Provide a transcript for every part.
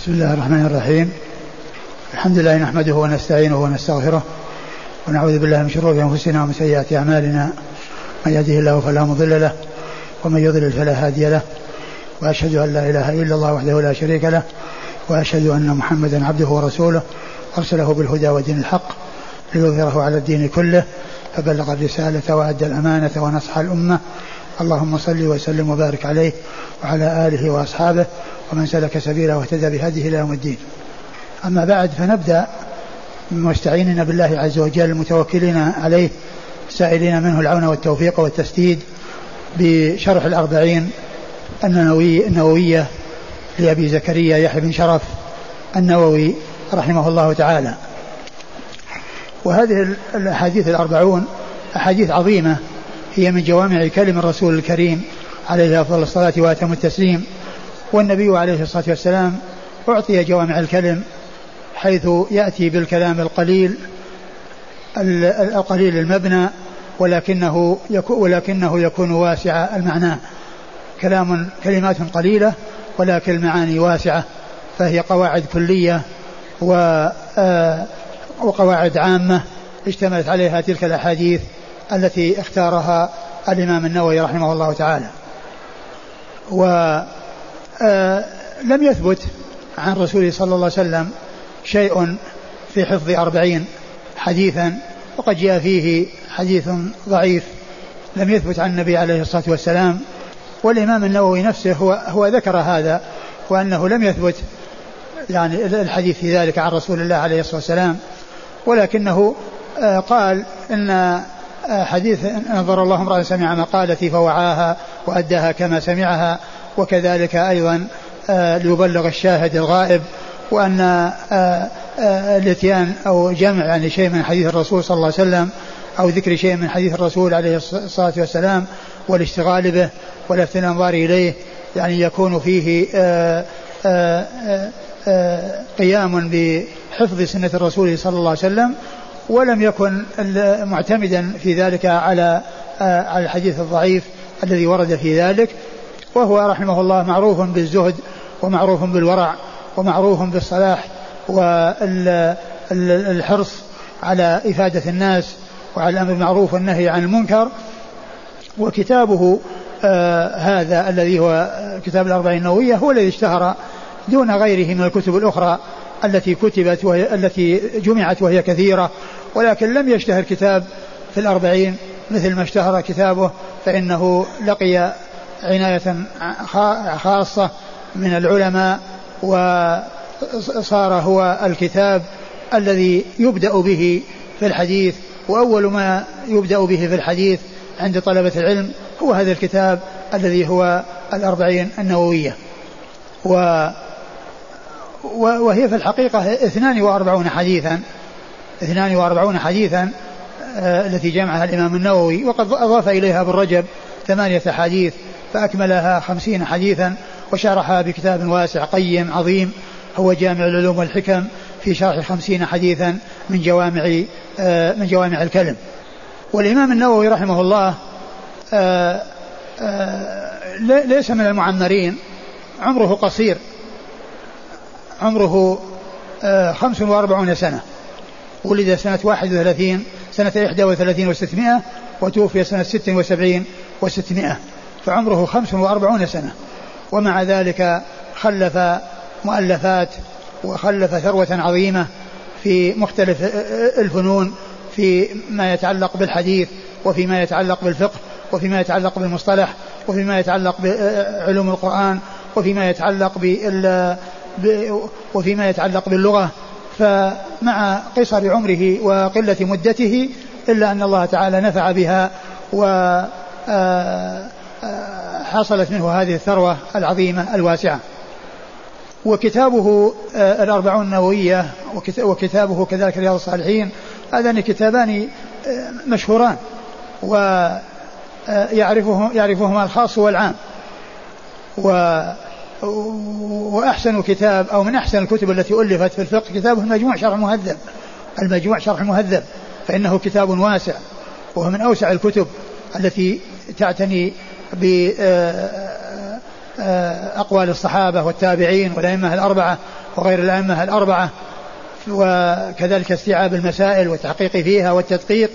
بسم الله الرحمن الرحيم. الحمد لله نحمده ونستعينه ونستغفره ونعوذ بالله من شرور أنفسنا ومن سيئات أعمالنا. من يهده الله فلا مضل له ومن يضلل فلا هادي له، وأشهد أن لا إله إلا الله وحده لا شريك له، وأشهد أن محمدا عبده ورسوله أرسله بالهدى ودين الحق ليظهره على الدين كله، فبلغ الرسالة وأدى الأمانة ونصح الأمة. اللهم صل وسلم وبارك عليه وعلى آله وأصحابه ومن سلك سبيله واهتدى بهديه إلى يوم الدين. أما بعد، فنبدأ مستعينين بالله عز وجل متوكلين عليه سائلين منه العون والتوفيق والتسديد بشرح الأربعين النووية لأبي زكريا يحيى بن شرف النووي رحمه الله تعالى. وهذه الأحاديث الأربعون أحاديث عظيمة، هي من جوامع كلم الرسول الكريم عليه أفضل الصلاة وأتم التسليم. والنبي عليه الصلاة والسلام أعطي جوامع الكلم، حيث يأتي بالكلام القليل المبنى، ولكنه يكون واسع المعنى. كلمات قليلة ولكن المعاني واسعة، فهي قواعد كلية وقواعد عامة اشتملت عليها تلك الأحاديث التي اختارها الإمام النووي رحمه الله تعالى. ولم يثبت عن رسوله صلى الله عليه وسلم شيء في حفظ 40 حديثا، وقد جاء فيه حديث ضعيف لم يثبت عن النبي عليه الصلاة والسلام. والإمام النووي نفسه هو ذكر هذا، وأنه لم يثبت يعني الحديث في ذلك عن رسول الله عليه الصلاة والسلام، ولكنه قال إن حديث نظر الله امرأ سمع مقالتي فوعاها وأداها كما سمعها، وكذلك أيضا ليبلغ الشاهد الغائب، وأن الاتيان أو جمع يعني شيء من حديث الرسول صلى الله عليه وسلم أو ذكر شيء من حديث الرسول عليه الصلاة والسلام والاشتغال به ولفت الأنظار إليه، يعني يكون فيه قيام بحفظ سنة الرسول صلى الله عليه وسلم، ولم يكن معتمدا في ذلك على الحديث الضعيف الذي ورد في ذلك. وهو رحمه الله معروف بالزهد ومعروف بالورع ومعروف بالصلاح والحرص على إفادة الناس وعلى الأمر بالمعروف والنهي عن المنكر. وكتابه هذا الذي هو كتاب الأربعين النووية هو الذي اشتهر دون غيره من الكتب الأخرى التي كتبت التي جمعت وهي كثيرة، ولكن لم يشتهر كتاب في الأربعين مثل ما اشتهر كتابه، فإنه لقي عناية خاصة من العلماء، وصار هو الكتاب الذي يبدأ به في الحديث، وأول ما يبدأ به في الحديث عند طلبة العلم هو هذا الكتاب الذي هو الأربعين النووية. وهي في الحقيقة 42 حديثا التي جمعها الإمام النووي، وقد أضاف إليها ابن رجب 8 أحاديث فأكملها 50 حديثا، وشرحها بكتاب واسع قيم عظيم هو جامع العلوم والحكم في شرح 50 حديثا من جوامع الكلم. والإمام النووي رحمه الله ليس من المعمرين، عمره قصير، عمره 45 سنة، ولد سنة 31 سنة 31 و600، وتوفي سنة 76 و600، فعمره 45 سنة. ومع ذلك خلف مؤلفات وخلف ثروة عظيمة في مختلف الفنون، في ما يتعلق بالحديث وفيما يتعلق بالفقه وفيما يتعلق بالمصطلح وفيما يتعلق بعلوم القرآن وفيما يتعلق باللغة. فمع قصر عمره وقلة مدته إلا أن الله تعالى نفع بها وحصلت منه هذه الثروة العظيمة الواسعة. وكتابه الأربعون النووية وكتابه كذلك رياض الصالحين، هذان كتابان مشهوران ويعرفهما الخاص والعام. وأحسن كتاب أو من أحسن الكتب التي ألفت في الفقه كتابه المجموع شرح المهذب، فإنه كتاب واسع، وهو من أوسع الكتب التي تعتني بأقوال الصحابة والتابعين والأئمة الأربعة وغير الأئمة الأربعة، وكذلك استيعاب المسائل والتحقيق فيها والتدقيق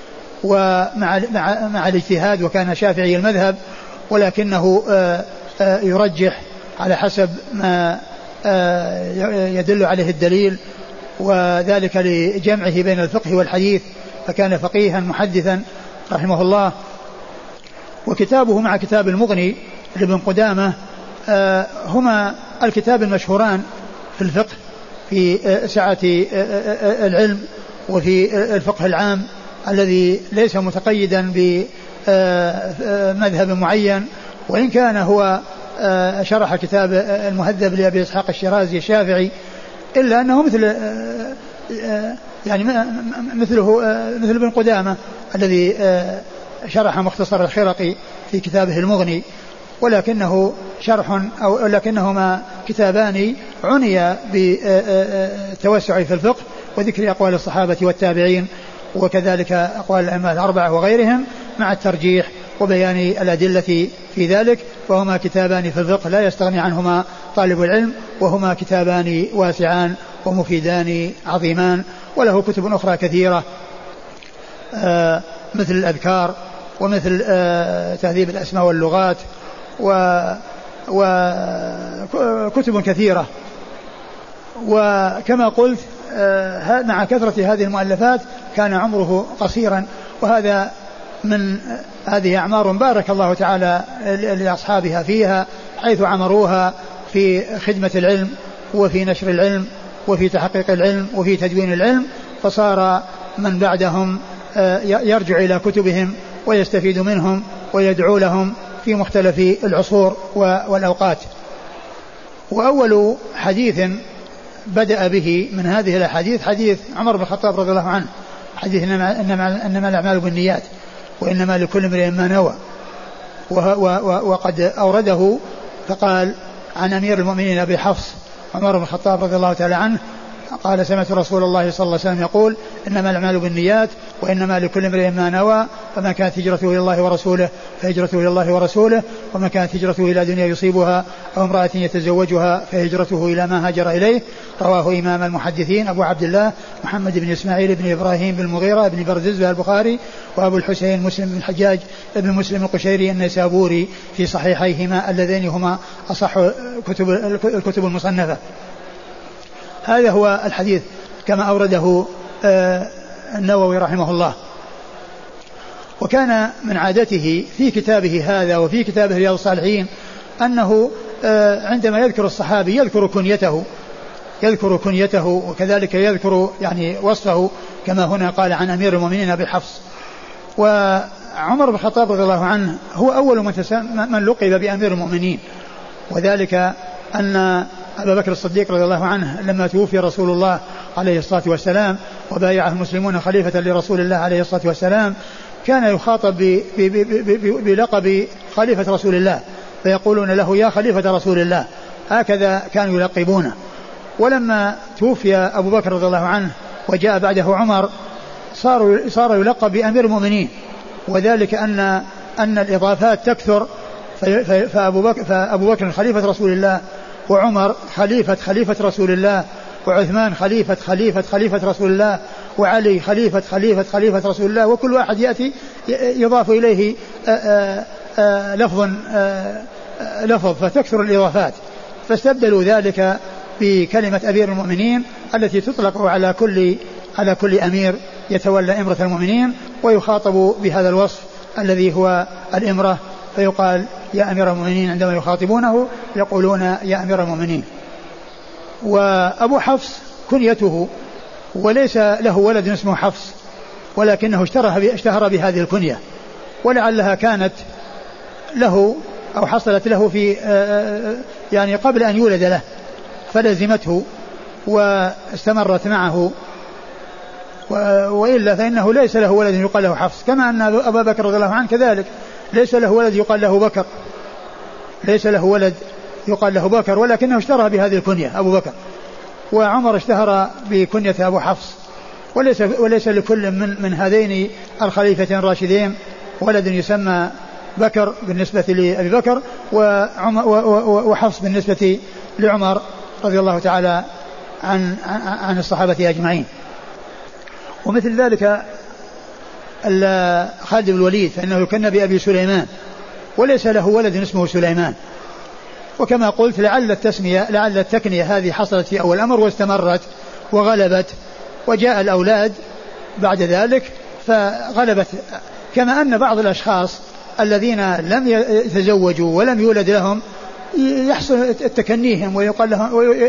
ومع الاجتهاد، وكان شافعي المذهب ولكنه يرجح على حسب ما يدل عليه الدليل، وذلك لجمعه بين الفقه والحديث، فكان فقيها محدثا رحمه الله. وكتابه مع كتاب المغني لابن قدامة هما الكتاب المشهوران في الفقه في سعة العلم وفي الفقه العام الذي ليس متقيدا بمذهب معين، وإن كان هو شرح كتاب المهذب لأبي إسحاق الشيرازي الشافعي، إلا أنه مثل ابن قدامة الذي شرح مختصر الخرقي في كتابه المغني، ولكنه شرح أو لكنهما كتابان عني بالتوسع في الفقه وذكر أقوال الصحابة والتابعين، وكذلك أقوال الأئمة الأربعة وغيرهم مع الترجيح وبيان الأدلة في ذلك، فهما كتابان في الفقه لا يستغني عنهما طالب العلم، وهما كتابان واسعان ومفيدان عظيمان. وله كتب أخرى كثيرة مثل الأذكار ومثل تهذيب الأسماء واللغات وكتب كثيرة. وكما قلت مع كثرة هذه المؤلفات كان عمره قصيرا، وهذا من هذه أعمار بارك الله تعالى لأصحابها فيها، حيث عمروها في خدمة العلم وفي نشر العلم وفي تحقيق العلم وفي تدوين العلم، فصار من بعدهم يرجع إلى كتبهم ويستفيد منهم ويدعو لهم في مختلف العصور والأوقات. وأول حديث بدأ به من هذه الأحاديث حديث عمر بن الخطاب رضي الله عنه، حديث إنما الأعمال بالنيات وإنما لكل امرئ ما نوى، وقد أورده فقال عن أمير المؤمنين أبي حفص عمر بن الخطاب رضي الله تعالى عنه قال سمعت رسول الله صلى الله عليه وسلم يقول إنما الأعمال بالنيات وإنما لكل امرئ ما نوى، فما كانت هجرته إلى الله ورسوله فهجرته إلى الله ورسوله، وما كانت هجرته إلى دنيا يصيبها أو امرأة يتزوجها فهجرته إلى ما هاجر إليه. رواه إمام المحدثين أبو عبد الله محمد بن إسماعيل بن إبراهيم بن المغيرة بن بردزبة البخاري، وأبو الحسين مسلم بن الحجاج بن مسلم القشيري النيسابوري في صحيحيهما اللذين هما أصح الكتب المصنفة. هذا هو الحديث كما أورده النووي رحمه الله. وكان من عادته في كتابه هذا وفي كتابه رياض الصالحين أنه عندما يذكر الصحابي يذكر كنيته وكذلك يذكر يعني وصفه، كما هنا قال عن أمير المؤمنين أبي حفص. وعمر بن الخطاب رضي الله عنه هو أول من لقب بأمير المؤمنين، وذلك أن أبا بكر الصديق رضي الله عنه لما توفي رسول الله عليه الصلاة والسلام وبايعه المسلمون خليفة لرسول الله عليه الصلاة والسلام، كان يخاطب بلقب خليفة رسول الله، فيقولون له يا خليفة رسول الله، هكذا كانوا يلقبونه. ولما توفي أبو بكر رضي الله عنه وجاء بعده عمر صار يلقب بأمير المؤمنين، وذلك أن الإضافات تكثر، فأبو بكر خليفة رسول الله، وعمر خليفة رسول الله، وعثمان خليفة رسول الله، وعلي خليفة رسول الله، وكل واحد يأتي يضاف إليه لفظ فتكثر الإضافات، فاستبدلوا ذلك بكلمة أمير المؤمنين التي تطلق على كل أمير يتولى إمرة المؤمنين ويخاطب بهذا الوصف الذي هو الإمرة، فيقال يا أمير المؤمنين، عندما يخاطبونه يقولون يا أمير المؤمنين. وأبو حفص كنيته، وليس له ولد اسمه حفص، ولكنه اشتهر بهذه الكنية، ولعلها كانت له أو حصلت له في يعني قبل أن يولد له، فلزمته واستمرت معه، وإلا فإنه ليس له ولد يقال له حفص، كما أن أبا بكر رضي الله عنه كذلك ليس له ولد يقال له بكر، ولكنه اشتهر بهذه الكنية أبو بكر. وعمر اشتهر بكنية أبو حفص، وليس لكل من هذين الخليفتين الراشدين ولد يسمى بكر بالنسبة لأبي بكر، وحفص بالنسبة لعمر رضي الله تعالى عن الصحابة أجمعين. ومثل ذلك خالد بن الوليد فإنه يكنى بأبي سليمان وليس له ولد اسمه سليمان. وكما قلت لعل التكنية هذه حصلت في أول الأمر واستمرت وغلبت، وجاء الأولاد بعد ذلك فغلبت. كما أن بعض الأشخاص الذين لم يتزوجوا ولم يولد لهم يحصل تكنيهم ويقال لهم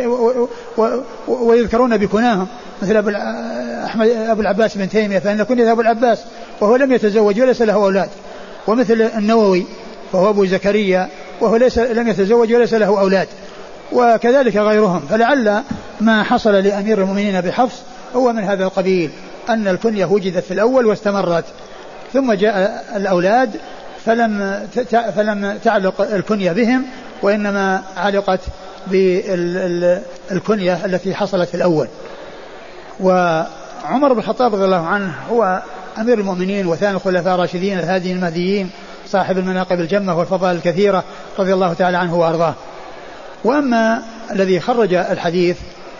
ويذكرون بكناهم، مثل أبو العباس بن تيمية فإن كنية أبو العباس وهو لم يتزوج وليس له أولاد، ومثل النووي فهو أبو زكريا وهو لم يتزوج وليس له أولاد، وكذلك غيرهم. فلعل ما حصل لأمير المؤمنين بحفص هو من هذا القبيل، أن الكنية وجدت في الأول واستمرت، ثم جاء الأولاد فلم تعلق الكنية بهم، وإنما علقت بالكنية التي حصلت في الأول. وعمر بن الخطاب رضي الله عنه هو أمير المؤمنين وثاني الخلفاء الراشدين الهاديين المهديين صاحب المناقب الجمة والفضائل الكثيرة رضي الله تعالى عنه وأرضاه. وأما الذي خرج الحديث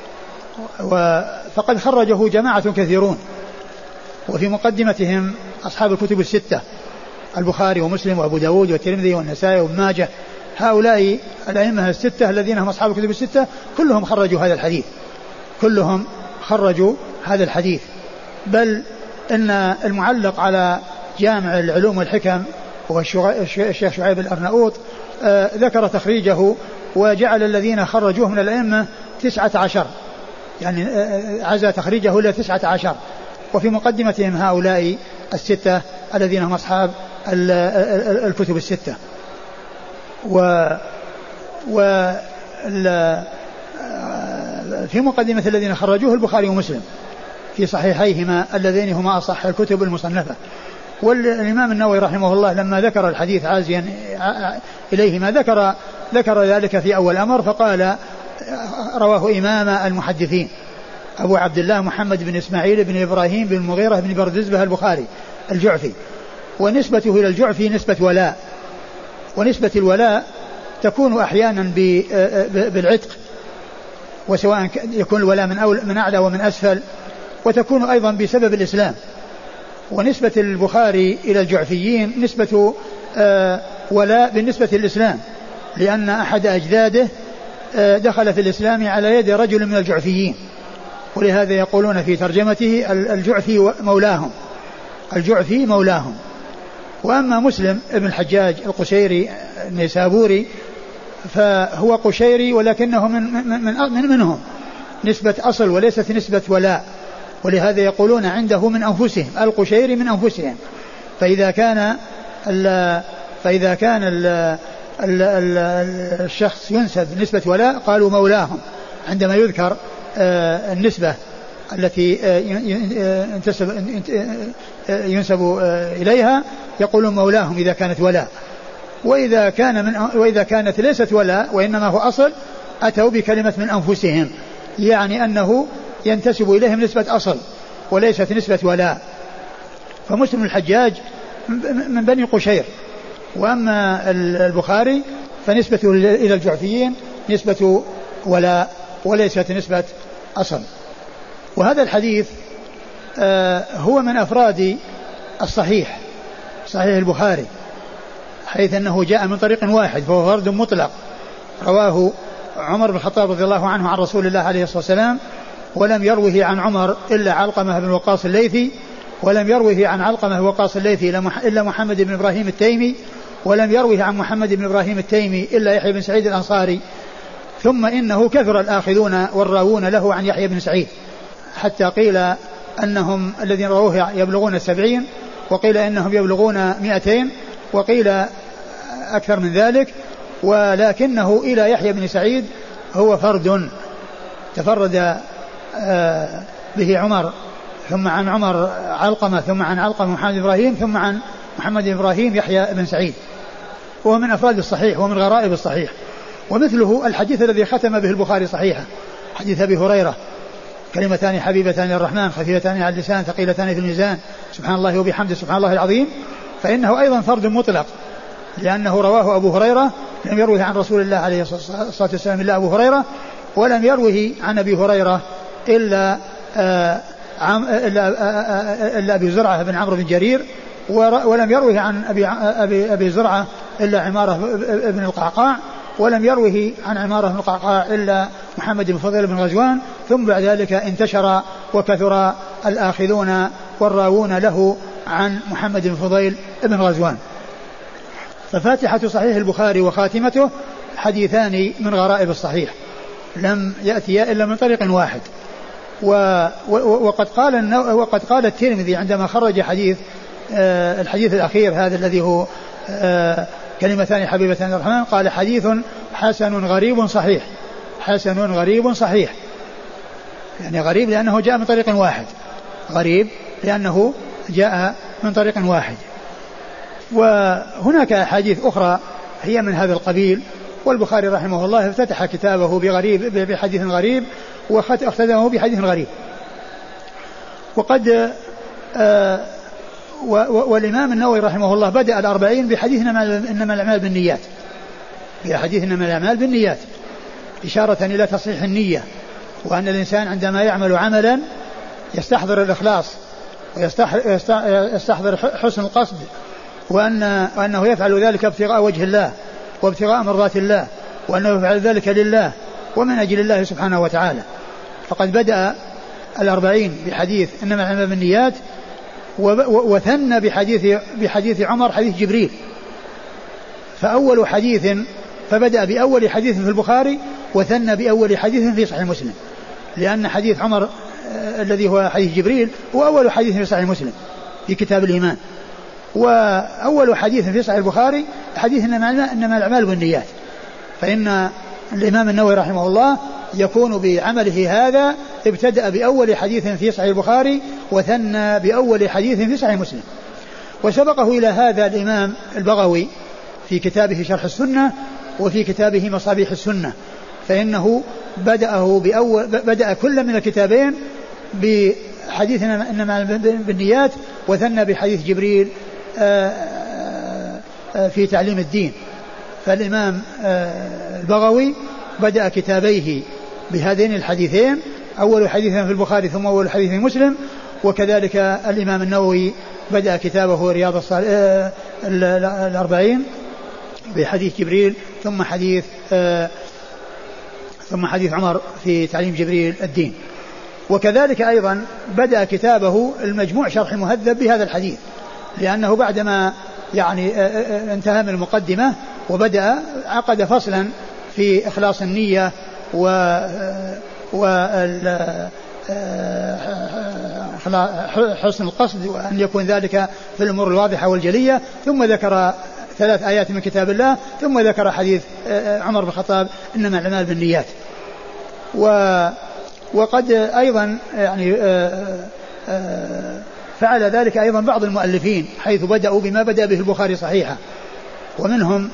فقد خرجه جماعة كثيرون، وفي مقدمتهم أصحاب الكتب الستة البخاري ومسلم وأبو داود والترمذي والنسائي وابن ماجه. هؤلاء الأئمة الستة الذين هم أصحاب الكتب الستة كلهم خرجوا هذا الحديث. بل إن المعلق على جامع العلوم والحكم هو الشيخ شعيب الأرناؤوط ذكر تخريجه وجعل الذين خرجوه من الأئمة 19، يعني عزى تخريجه إلى 19، وفي مقدمتهم هؤلاء الستة الذين هم أصحاب الكتب الستة. في مقدمة الذين خرجوه البخاري ومسلم في صحيحيهما اللذين هما أصح الكتب المصنفة. والإمام النووي رحمه الله لما ذكر الحديث عازيا إليهما ذكر ذلك في أول أمر، فقال رواه إمام المحدثين أبو عبد الله محمد بن إسماعيل بن إبراهيم بن المغيرة بن بردزبة البخاري الجعفي. ونسبته إلى الجعفي نسبة ولاء، ونسبة الولاء تكون أحيانا بالعتق، وسواء يكون الولاء من أعلى ومن أسفل، وتكون أيضا بسبب الإسلام. ونسبة البخاري إلى الجعفيين نسبة ولاء بالنسبة للإسلام، لأن أحد أجداده دخل في الإسلام على يد رجل من الجعفيين، ولهذا يقولون في ترجمته الجعفي مولاهم. وأما مسلم ابن الحجاج القشيري النيسابوري فهو قشيري ولكنه منهم نسبة أصل وليست نسبة ولاء، ولهذا يقولون عنده من أنفسهم القشيري من أنفسهم. فإذا كان الشخص ينسب نسبة ولاء قالوا مولاهم، عندما يذكر النسبة التي ينسب إليها يقولون مولاهم إذا كانت ولاء. وإذا كانت ليست ولاء وإنما هو أصل أتوا بكلمة من أنفسهم، يعني أنه ينتسب إليهم نسبة أصل وليست نسبة ولاء. فمسلم الحجاج من بني قشير، وأما البخاري فنسبته إلى الجعفيين نسبة ولاء وليست نسبة أصل. وهذا الحديث هو من أفراد صحيح البخاري، حيث أنه جاء من طريق واحد فهو فرد مطلق، رواه عمر بن الخطاب رضي الله عنه عن رسول الله عليه الصلاة والسلام، ولم يروه عن عمر إلا علقمة بن وقاص الليثي، ولم يروه عن علقمة بن وقاص الليثي إلا محمد بن إبراهيم التيمي، ولم يروه عن محمد بن إبراهيم التيمي إلا يحيى بن سعيد الأنصاري. ثم إنه كثر الآخذون والراوون له عن يحيى بن سعيد، حتى قيل أنهم الذين رووه يبلغون 70، وقيل إنهم يبلغون 200، وقيل أكثر من ذلك. ولكنه إلى يحيى بن سعيد هو فرد تفرد به عمر، ثم عن عمر علقمة، ثم عن علقمة محمد إبراهيم، ثم عن محمد إبراهيم يحيى بن سعيد، وهو من أفراد الصحيح ومن غرائب الصحيح. ومثله الحديث الذي ختم به البخاري صحيحة، حديث أبي هريرة: كلمتان حبيبتان للرحمن خفيفتان على اللسان ثقيلتان في الميزان سبحان الله وبحمده سبحان الله العظيم. فإنه أيضا فرد مطلق، لأنه رواه أبو هريرة، لم يروه عن رسول الله عليه الصلاة والسلام إلا أبو هريرة، ولم يروه عن أبي هريرة إلا أبي زرعة بن عمرو بن جرير، ولم يروه عن أبي زرعة إلا عمارة بن القعقاع، ولم يروه عن عمارة بن القعقاع إلا محمد بن فضيل بن غزوان. ثم بعد ذلك انتشر وكثر الآخذون والراوون له عن محمد بن فضيل بن غزوان. ففاتحة صحيح البخاري وخاتمته حديثان من غرائب الصحيح لم يأتي إلا من طريق واحد. وقد قال الترمذي عندما خرج الحديث الأخير هذا الذي هو كلمتان حبيبتان الرحمن، قال حديث حسن غريب صحيح. حسن غريب صحيح يعني غريب لأنه جاء من طريق واحد، غريب لأنه جاء من طريق واحد. وهناك أحاديث أخرى هي من هذا القبيل، والبخاري رحمه الله افتتح كتابه بحديث غريب واختتمه بحديث غريب. وقد والإمام النووي رحمه الله بدأ 40 بحديث إنما الأعمال بالنيات، بحديث إنما الأعمال بالنيات، إشارة إلى تصحيح النية، وأن الإنسان عندما يعمل عملا يستحضر الإخلاص ويستحضر حسن القصد، وأنه يفعل ذلك ابتغاء وجه الله وابتغاء مرضات الله، وأنه يفعل ذلك لله ومن أجل الله سبحانه وتعالى. فقد بدأ 40 بحديث إنما الأعمال بالنيات، وثنى بحديث عمر حديث جبريل. فبدأ بأول حديث في البخاري وثنى بأول حديث في صحيح مسلم، لأن حديث عمر الذي هو حديث جبريل هو أول حديث في صحيح مسلم في كتاب الإيمان، وأول حديث في صحيح البخاري حديث إنما الأعمال بالنيات. فإن الإمام النووي رحمه الله يكون بعمله هذا ابتدأ بأول حديث في صحيح البخاري وثنى بأول حديث في صحيح مسلم. وسبقه إلى هذا الإمام البغوي في كتابه شرح السنة وفي كتابه مصابيح السنة، فإنه بدأ كل من الكتابين بحديث إنما بالنيات وثنى بحديث جبريل في تعليم الدين. فالإمام البغوي بدأ كتابيه بهذين الحديثين، أول حديث في البخاري ثم أول حديث في مسلم. وكذلك الإمام النووي بدأ كتابه رياض الصالحين 40 بحديث جبريل ثم حديث عمر في تعليم جبريل الدين. وكذلك أيضا بدأ كتابه المجموع شرح المهذب بهذا الحديث، لأنه بعدما انتهى من المقدمة وبدأ عقد فصلا في إخلاص النية حسن القصد، وأن يكون ذلك في الأمور الواضحة والجلية. ثم ذكر 3 آيات من كتاب الله، ثم ذكر حديث عمر بن الخطاب إنما الأعمال بالنيات. وقد أيضا فعل ذلك أيضا بعض المؤلفين، حيث بدأوا بما بدأ به البخاري صحيحا، ومنهم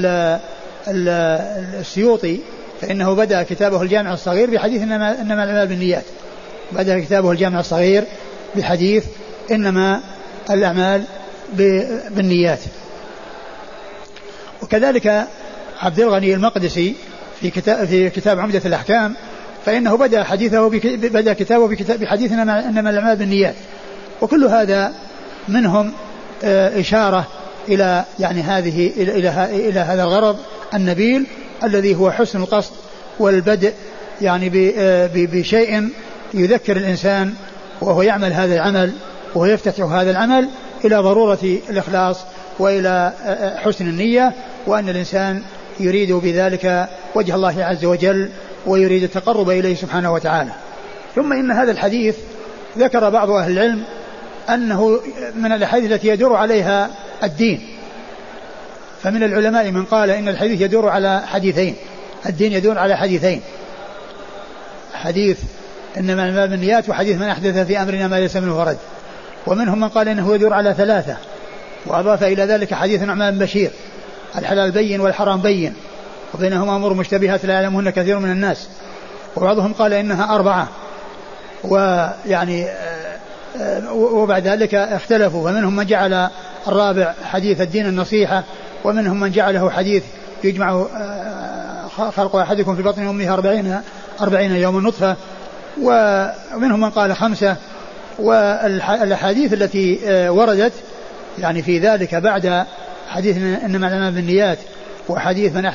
السيوطي، فإنه بدأ كتابه الجامع الصغير بحديث إنما الأعمال بالنيات، بدأ كتابه الجامع الصغير بحديث إنما الأعمال بالنيات. وكذلك عبد الغني المقدسي في كتاب عمدة الأحكام، فإنه بدأ كتابه بحديث إنما الأعمال بالنيات. وكل هذا منهم إشارة إلى إلى هذا الغرض النبيل الذي هو حسن القصد والبدء بشيء يذكر الإنسان وهو يعمل هذا العمل وهو يفتتح هذا العمل إلى ضرورة الإخلاص وإلى حسن النية، وأن الإنسان يريد بذلك وجه الله عز وجل ويريد التقرب إليه سبحانه وتعالى. ثم إن هذا الحديث ذكر بعض أهل العلم أنه من الأحاديث التي يدور عليها الدين، فمن العلماء من قال إن الحديث يدور على حديثين، الدين يدور على حديثين، حديث إنما الأعمال بالنيات وحديث من أحدث في أمرنا ما ليس منه فرد. ومنهم من قال إنه يدور على 3، وأضاف إلى ذلك حديث نعمان بن بشير الحلال بين والحرام بين وبينهما أمور مشتبهات لا يعلمهن كثير من الناس. وبعضهم قال إنها 4، وبعد ذلك اختلفوا، فمنهم من جعل الرابع حديث الدين النصيحة، ومنهم من جعله حديث يجمع خلق أحدكم في بطن أمه 40 يوم نطفة، ومنهم من قال 5. والأحاديث التي وردت يعني في ذلك بعد حديث إنما الأعمال بالنيات، وحديث من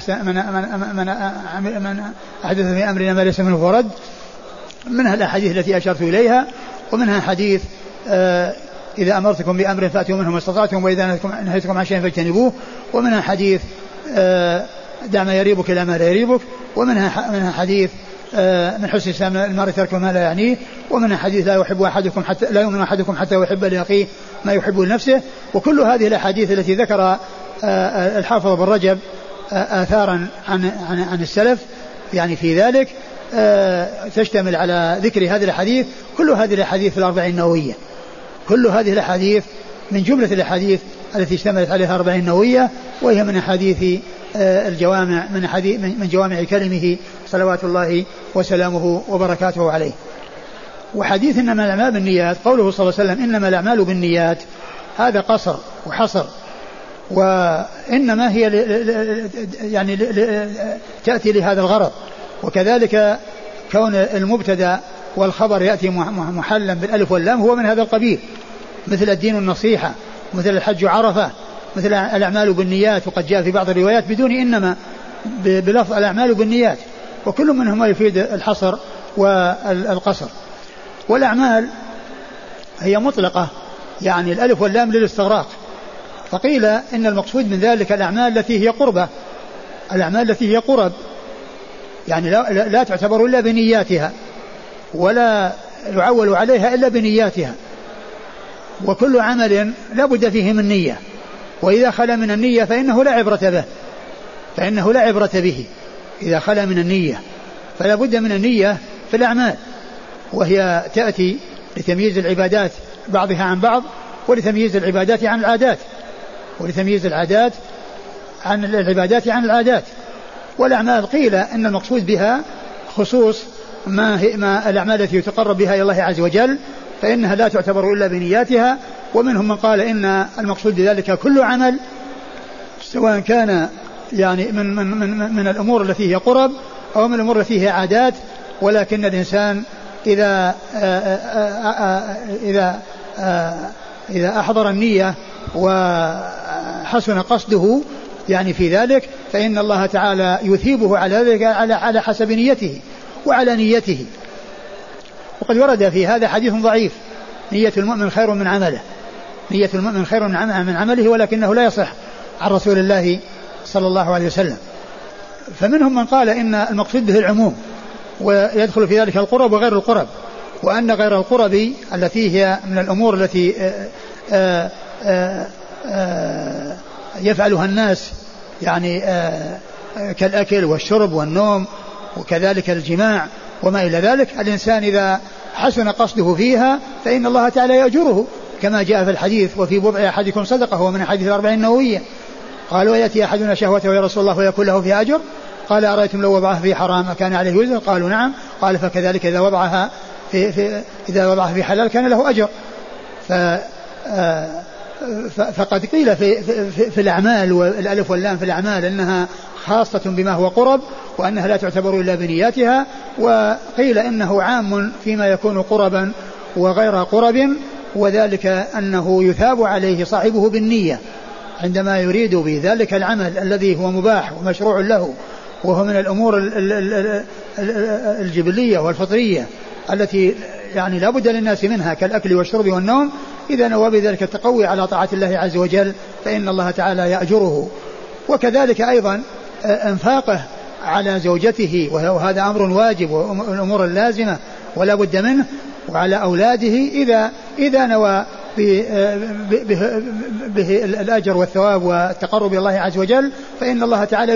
أحدث في أمرنا ما ليس منه فرد، منها الأحاديث التي أشرت إليها، ومنها حديث إذا أمرتكم بأمر فأتوا منه ما استطعتم وإذا نهيتكم عن شيء فاجتنبوه، ومنها حديث دع ما يريبك إلى ما لا يريبك، ومنها حديث من حسن إسلام المرء ترك ما لا يعنيه، ومنها حديث لا يؤمن أحدكم حتى يحب لأخيه ما يحب لنفسه. وكل هذه الأحاديث التي ذكر الحافظ بن رجب آثارا عن السلف يعني في ذلك تشتمل على ذكر هذه الحديث. كل هذه الحديث في ال40 النووية، كل هذه الحديث من جملة الحديث التي اشتملت عليها 40 نووية، وهي من حديث الجوامع من جوامع كلمه صلوات الله وسلامه وبركاته عليه. وحديث إنما الأعمال بالنيات قوله صلى الله عليه وسلم إنما الأعمال بالنيات، هذا قصر وحصر، وإنما هي يعني تأتي لهذا الغرض. وكذلك كون المبتدا والخبر يأتي محلا بالألف واللام هو من هذا القبيل، مثل الدين النصيحة، مثل الحج عرفة، مثل الأعمال بالنيات. وقد جاء في بعض الروايات بدون إنما بلفظ الأعمال بالنيات، وكل منهما يفيد الحصر والقصر. والأعمال هي مطلقة يعني الألف واللام للاستغراق، فقيل إن المقصود من ذلك الأعمال التي هي قربة، الأعمال التي هي قرب يعني لا تعتبر إلا بنياتها ولا يعول عليها إلا بنياتها. وكل عمل لا بد فيه من نية، وإذا خلا من النية فإنه لا عبرة به، إذا خلا من النية فلا بد من النية في الأعمال، وهي تأتي لتمييز العبادات بعضها عن بعض، ولتمييز العبادات عن العادات، ولتمييز العادات عن العبادات عن العادات. والأعمال قيل إن المقصود بها خصوص ما الأعمال التي يتقرب بها إلى الله عز وجل، فإنها لا تعتبر إلا بنياتها. ومنهم من قال إن المقصود بذلك كل عمل، سواء كان يعني من الأمور التي هي قرب أو من الأمور التي هي عادات، ولكن الإنسان إذا أحضر النية وحسن قصده يعني في ذلك فإن الله تعالى يثيبه على ذلك على حسب نيته وعلى نيته. وقد ورد في هذا حديث ضعيف: نية المؤمن خير من عمله، نية المؤمن خير من عمله، ولكنه لا يصح عن رسول الله صلى الله عليه وسلم. فمنهم من قال إن المقصود به العموم، ويدخل في ذلك القرب وغير القرب، وأن غير القرب التي هي من الأمور التي يفعلها الناس يعني كالأكل والشرب والنوم وكذلك الجماع وما إلى ذلك، الإنسان إذا حسن قصده فيها فإن الله تعالى يأجره، كما جاء في الحديث: وفي بضع أحدكم صدقة، هو من حديث 40 النووية. قال: ويأتي أحدنا شهوته يا رسول الله ويكون له فيها أجر؟ قال: أرأيتم لو وضعها في حرام كان عليه وزر؟ قالوا: نعم. قال: فكذلك إذا وضعها في حلال كان له أجر. فقد قيل في الأعمال، والألف واللام في الأعمال، أنها خاصة بما هو قرب، وأنها لا تعتبر إلا بنياتها. وقيل إنه عام فيما يكون قربا وغير قرب، وذلك أنه يثاب عليه صاحبه بالنية عندما يريد بذلك العمل الذي هو مباح ومشروع له، وهو من الأمور الجبلية والفطرية التي يعني لا بد للناس منها كالأكل والشرب والنوم. إذا نوى بذلك التقوي على طاعة الله عز وجل فإن الله تعالى يأجره. وكذلك أيضا انفاقه على زوجته، وهذا أمر واجب والأمور اللازمة ولا بد منه، وعلى أولاده إذا نوى به الأجر والثواب والتقرب إلى الله عز وجل فإن الله تعالى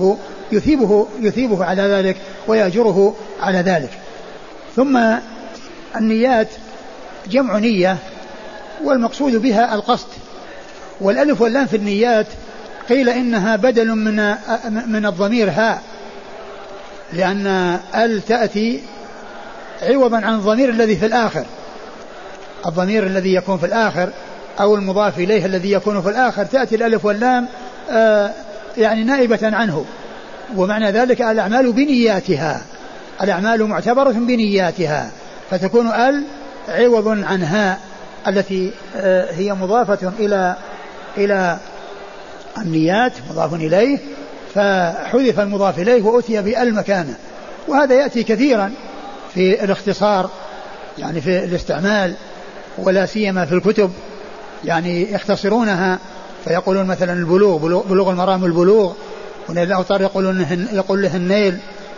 يثيبه على ذلك ويأجره على ذلك. ثم النيات جمع نية، والمقصود بها القصد. والألف واللام في النيات قيل إنها بدل من الضمير هاء، لأن ال تأتي عوضا عن الضمير الذي في الآخر، الضمير الذي يكون في الآخر أو المضاف إليه الذي يكون في الآخر، تأتي الألف واللام يعني نائبة عنه. ومعنى ذلك الأعمال بنياتها، الأعمال معتبرة بنياتها، فتكون عوض عن هاء التي هي مضافة إلى النيات مضاف إليه، فحذف المضاف إليه وأتي بأل مكانه. وهذا يأتي كثيرا في الاختصار، يعني في الاستعمال، ولا سيما في الكتب، يعني يختصرونها فيقولون مثلا البلوغ، بلوغ المرام البلوغ، ونيل الأوطار يقول له النيل،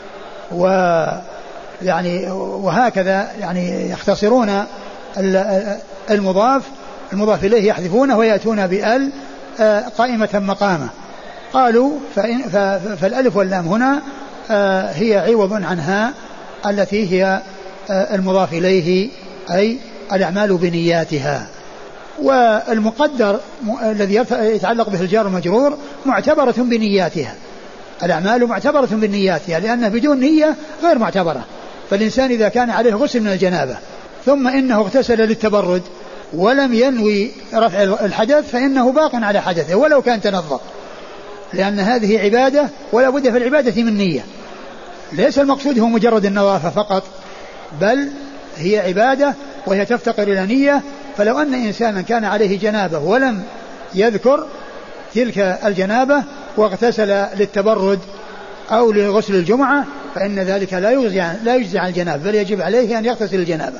ويعني وهكذا، يعني يختصرون المضاف إليه يحذفونه ويأتون بأل قائمة مقامه. قالوا فالألف واللام هنا هي عوض عنها التي هي المضاف إليه، أي الأعمال بنياتها. والمقدر الذي يتعلق به الجار والمجرور معتبرة بنياتها، الأعمال معتبرة بنياتها، لأنه بدون نية غير معتبرة. فالإنسان إذا كان عليه غسل من الجنابة ثم إنه اغتسل للتبرد ولم ينوي رفع الحدث فإنه باق على حدثه ولو كان تنظف، لأن هذه عبادة ولا بد في العبادة من نية. ليس المقصود هو مجرد النظافة فقط، بل هي عبادة وهي تفتقر إلى نية. فلو أن إنسانا كان عليه جنابة ولم يذكر تلك الجنابة واغتسل للتبرد أو لغسل الجمعة فإن ذلك لا يجزي عن الجنابة، بل يجب عليه أن يغتسل الجنابة.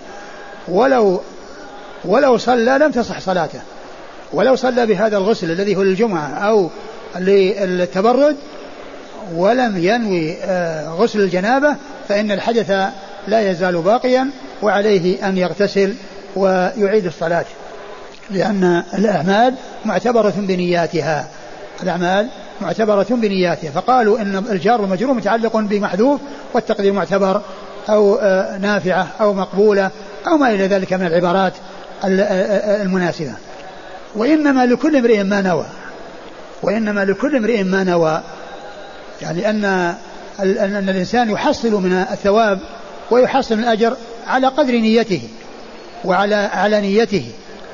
ولو صلى لم تصح صلاته، ولو صلى بهذا الغسل الذي هو للجمعة أو للتبرد ولم ينوي غسل الجنابة فإن الحدث لا يزال باقيا، وعليه أن يغتسل ويعيد الصلاة، لأن الأعمال معتبرة بنياتها، الأعمال معتبرة بنياتها. فقالوا إن الجار والمجرور متعلق بمحذوف، والتقدير معتبر أو نافعة أو مقبولة أو ما إلى ذلك من العبارات المناسبة. وإنما لكل امرئ ما نوى، وإنما لكل امرئ ما نوى، يعني أن الإنسان يحصل من الثواب ويحصل من الأجر على قدر نيته وعلى نيته.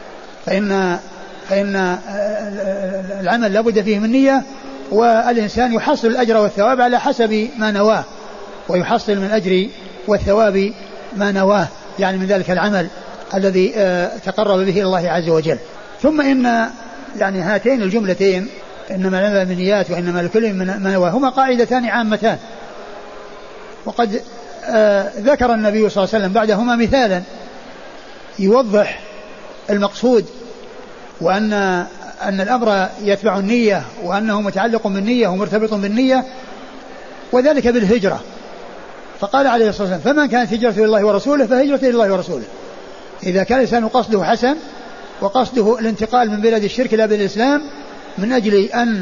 فإن العمل لابد فيه من نية، والإنسان يحصل الأجر والثواب على حسب ما نواه، ويحصل من الأجر والثواب ما نواه، يعني من ذلك العمل الذي تقرب به الله عز وجل. ثم إن يعني هاتين الجملتين إنما نوى من نيات وإنما لكل ما نواه هما قاعدتان عامتان، وقد ذكر النبي صلى الله عليه وسلم بعدهما مثالا يوضح المقصود، وأن الأمر يتبع النية، وأنه متعلق بالنية ومرتبط بالنية، وذلك بالهجرة. فقال عليه الصلاة والسلام فمن كانت هجرته إلى الله ورسوله فهجرته إلى الله ورسوله. إذا كان الإنسان قصده حسن وقصده الانتقال من بلاد الشرك إلى بلاد الإسلام من أجل أن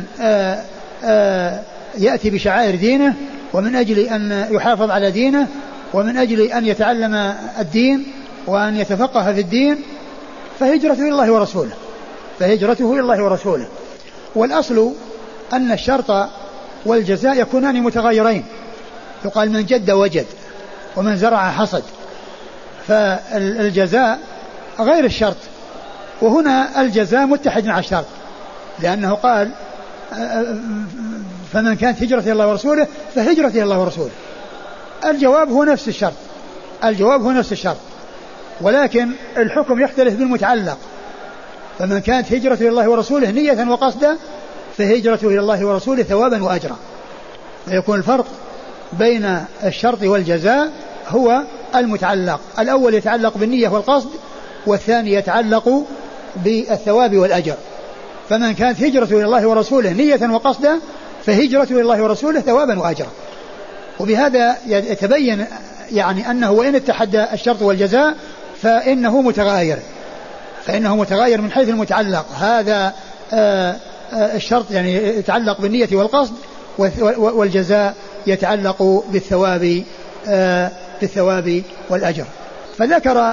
يأتي بشعائر دينه، ومن أجل أن يحافظ على دينه، ومن أجل أن يتعلم الدين وأن يتفقه في الدين، فهجرته إلى الله ورسوله، فهجرته إلى الله ورسوله. والأصل أن الشرط والجزاء يكونان متغايرين، يقال من جد وجد ومن زرع حصد، فالجزاء غير الشرط، وهنا الجزاء متحد مع الشرط، لأنه قال فمن كانت هجرته إلى الله ورسوله فهجرته إلى الله ورسوله. الجواب هو نفس الشرط، الجواب هو نفس الشرط، ولكن الحكم يختلف بالمتعلق. فمن كانت هجرته إلى الله ورسوله نية وقصدا فهجرته إلى الله ورسوله ثوابا وأجرا. ويكون الفرق بين الشرط والجزاء هو المتعلق، الأول يتعلق بالنية والقصد، والثاني يتعلق بالثواب والأجر. فمن كانت هجرته إلى الله ورسوله نية وقصدا فهجرته إلى الله ورسوله ثوابا وأجرا. وبهذا يتبين يعني أنه وإن اتحد الشرط والجزاء فإنه متغاير، فإنه متغاير من حيث المتعلق. هذا الشرط يعني يتعلق بالنية والقصد، والجزاء يتعلق بالثواب والأجر. فذكر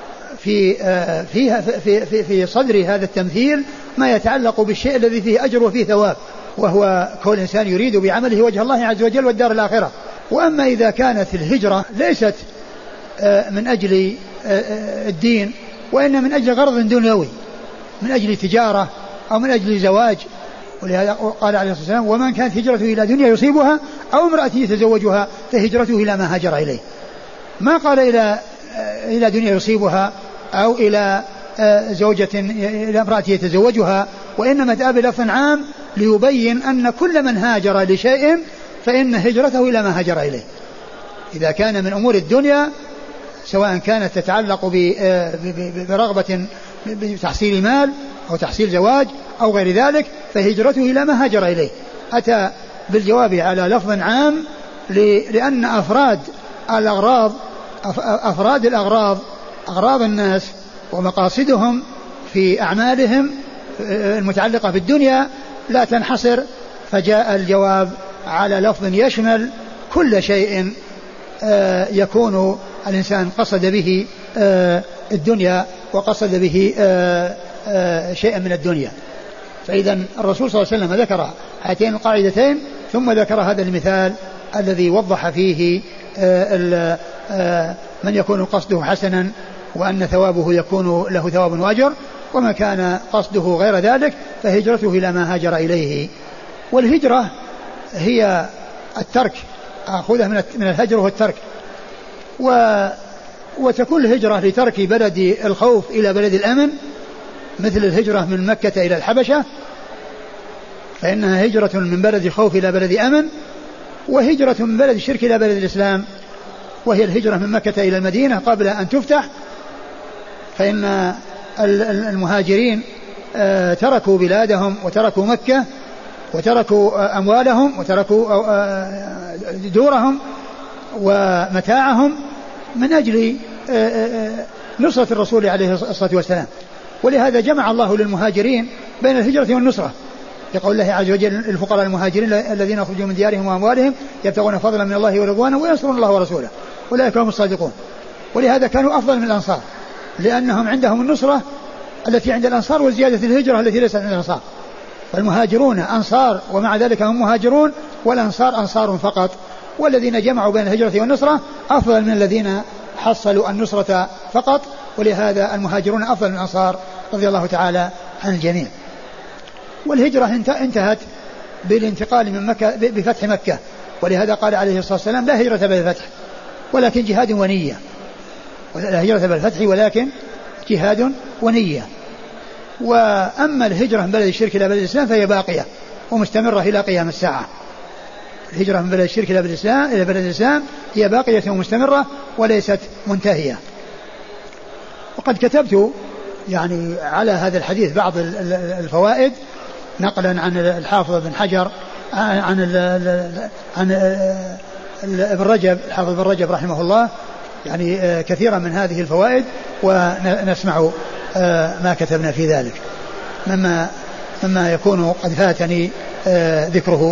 في صدر هذا التمثيل ما يتعلق بالشيء الذي فيه أجر وفيه ثواب، وهو كل إنسان يريد بعمله وجه الله عز وجل والدار الآخرة. وأما إذا كانت الهجرة ليست من أجل الدين، وإن من أجل غرض دنيوي، من أجل تجارة أو من أجل زواج ولهذا قال عليه الصلاة والسلام ومن كانت هجرته إلى دنيا يصيبها أو امرأة يتزوجها فهجرته إلى ما هاجر إليه. ما قال إلى دنيا يصيبها أو إلى زوجة إلى امرأة يتزوجها، وإنما جاء بلفظ عام ليبين أن كل من هاجر لشيء فإن هجرته إلى ما هاجر إليه. إذا كان من أمور الدنيا سواء كانت تتعلق برغبة بتحصيل مال أو تحصيل زواج أو غير ذلك فهجرته إلى ما هاجر إليه. أتى بالجواب على لفظ عام لأن أفراد الأغراض أغراض الناس ومقاصدهم في أعمالهم المتعلقة بالدنيا لا تنحصر، فجاء الجواب على لفظ يشمل كل شيء يكون الإنسان قصد به الدنيا وقصد به شيئا من الدنيا. فإذا الرسول صلى الله عليه وسلم ذكر هاتين القاعدتين ثم ذكر هذا المثال الذي وضح فيه من يكون قصده حسنا وأن ثوابه يكون له ثواب وأجر، وما كان قصده غير ذلك فهجرته إلى ما هاجر إليه. والهجرة هي الترك، أخذها من الهجر والترك، وتكون الهجرة لترك بلد الخوف إلى بلد الأمن، مثل الهجرة من مكة إلى الحبشة فإنها هجرة من بلد خوف إلى بلد أمن، وهجرة من بلد الشرك إلى بلد الإسلام وهي الهجرة من مكة إلى المدينة قبل أن تفتح. فإن المهاجرين تركوا بلادهم وتركوا مكة وتركوا أموالهم وتركوا دورهم ومتاعهم من أجل نصرة الرسول عليه الصلاة والسلام. ولهذا جمع الله للمهاجرين بين الهجرة والنصرة يقول الله عز وجل الفقراء المهاجرين الذين أخرجوا من ديارهم وأموالهم يبتغون فضلا من الله ورضوانه وينصرون الله ورسوله أولئك هم الصادقون. ولهذا كانوا أفضل من الأنصار لأنهم عندهم النصرة التي عند الأنصار وزيادة الهجرة التي ليست عند الأنصار. فالمهاجرون أنصار ومع ذلك هم مهاجرون، والأنصار أنصار فقط، والذين جمعوا بين الهجرة والنصرة أفضل من الذين حصلوا النصرة فقط. ولهذا المهاجرون أفضل من الأنصار رضي الله تعالى عن الجميع. والهجرة انتهت بالانتقال من مكة بفتح مكة، ولهذا قال عليه الصلاة والسلام لا هجرة بالفتح ولكن جهاد ونية، لا هجرة بالفتح ولكن جهاد ونية. وأما الهجرة من بلد الشرك إلى بلد الإسلام فهي باقية ومستمرة إلى قيام الساعة. الهجرة من بلد الشرك إلى بلد الإسلام هي باقية ومستمرة وليست منتهية. وقد كتبت يعني على هذا الحديث بعض الفوائد نقلا عن الحافظ بن حجر عن ابن رجب، الحافظ بن رجب رحمه الله، يعني كثيرا من هذه الفوائد، ونسمع ما كتبنا في ذلك مما يكون قد فاتني ذكره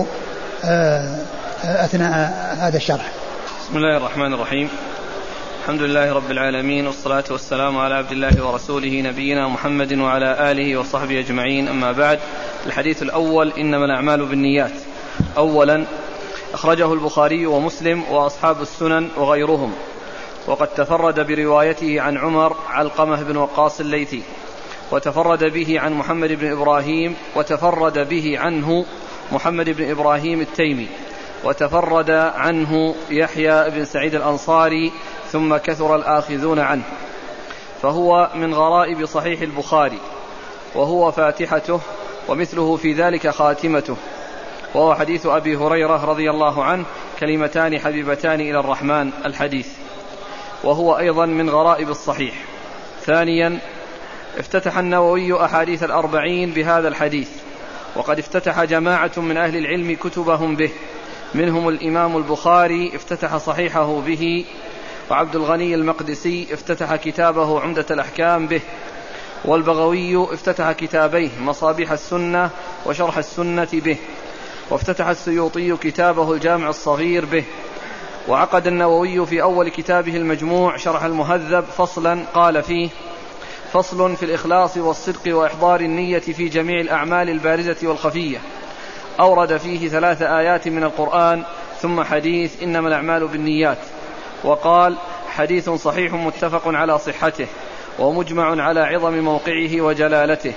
أثناء هذا الشرح. بسم الله الرحمن الرحيم. الحمد لله رب العالمين، والصلاة والسلام على عبد الله ورسوله نبينا محمد وعلى آله وصحبه أجمعين، أما بعد. الحديث الأول: إنما الأعمال بالنيات. أولا، أخرجه البخاري ومسلم وأصحاب السنن وغيرهم، وقد تفرد بروايته عن عمر علقمة بن وقاص الليثي، وتفرد به عن محمد بن إبراهيم، وتفرد به عنه محمد بن إبراهيم التيمي، وتفرد عنه يحيى بن سعيد الأنصاري، ثم كثر الآخذون عنه، فهو من غرائب صحيح البخاري، وهو فاتحته، ومثله في ذلك خاتمته، وهو حديث أبي هريرة رضي الله عنه: كلمتان حبيبتان إلى الرحمن، الحديث، وهو أيضا من غرائب الصحيح. ثانيا، افتتح النووي أحاديث 40 بهذا الحديث، وقد افتتح جماعة من أهل العلم كتبهم به، منهم الإمام البخاري افتتح صحيحه به، وعبد الغني المقدسي افتتح كتابه عمدة الأحكام به، والبغوي افتتح كتابيه مصابيح السنة وشرح السنة به، وافتتح السيوطي كتابه الجامع الصغير به. وعقد النووي في أول كتابه المجموع شرح المهذب فصلا قال فيه: فصل في الإخلاص والصدق وإحضار النية في جميع الأعمال البارزة والخفية. أورد فيه 3 آيات من القرآن، ثم حديث إنما الأعمال بالنيات، وقال: حديث صحيح متفق على صحته، ومجمع على عظم موقعه وجلالته،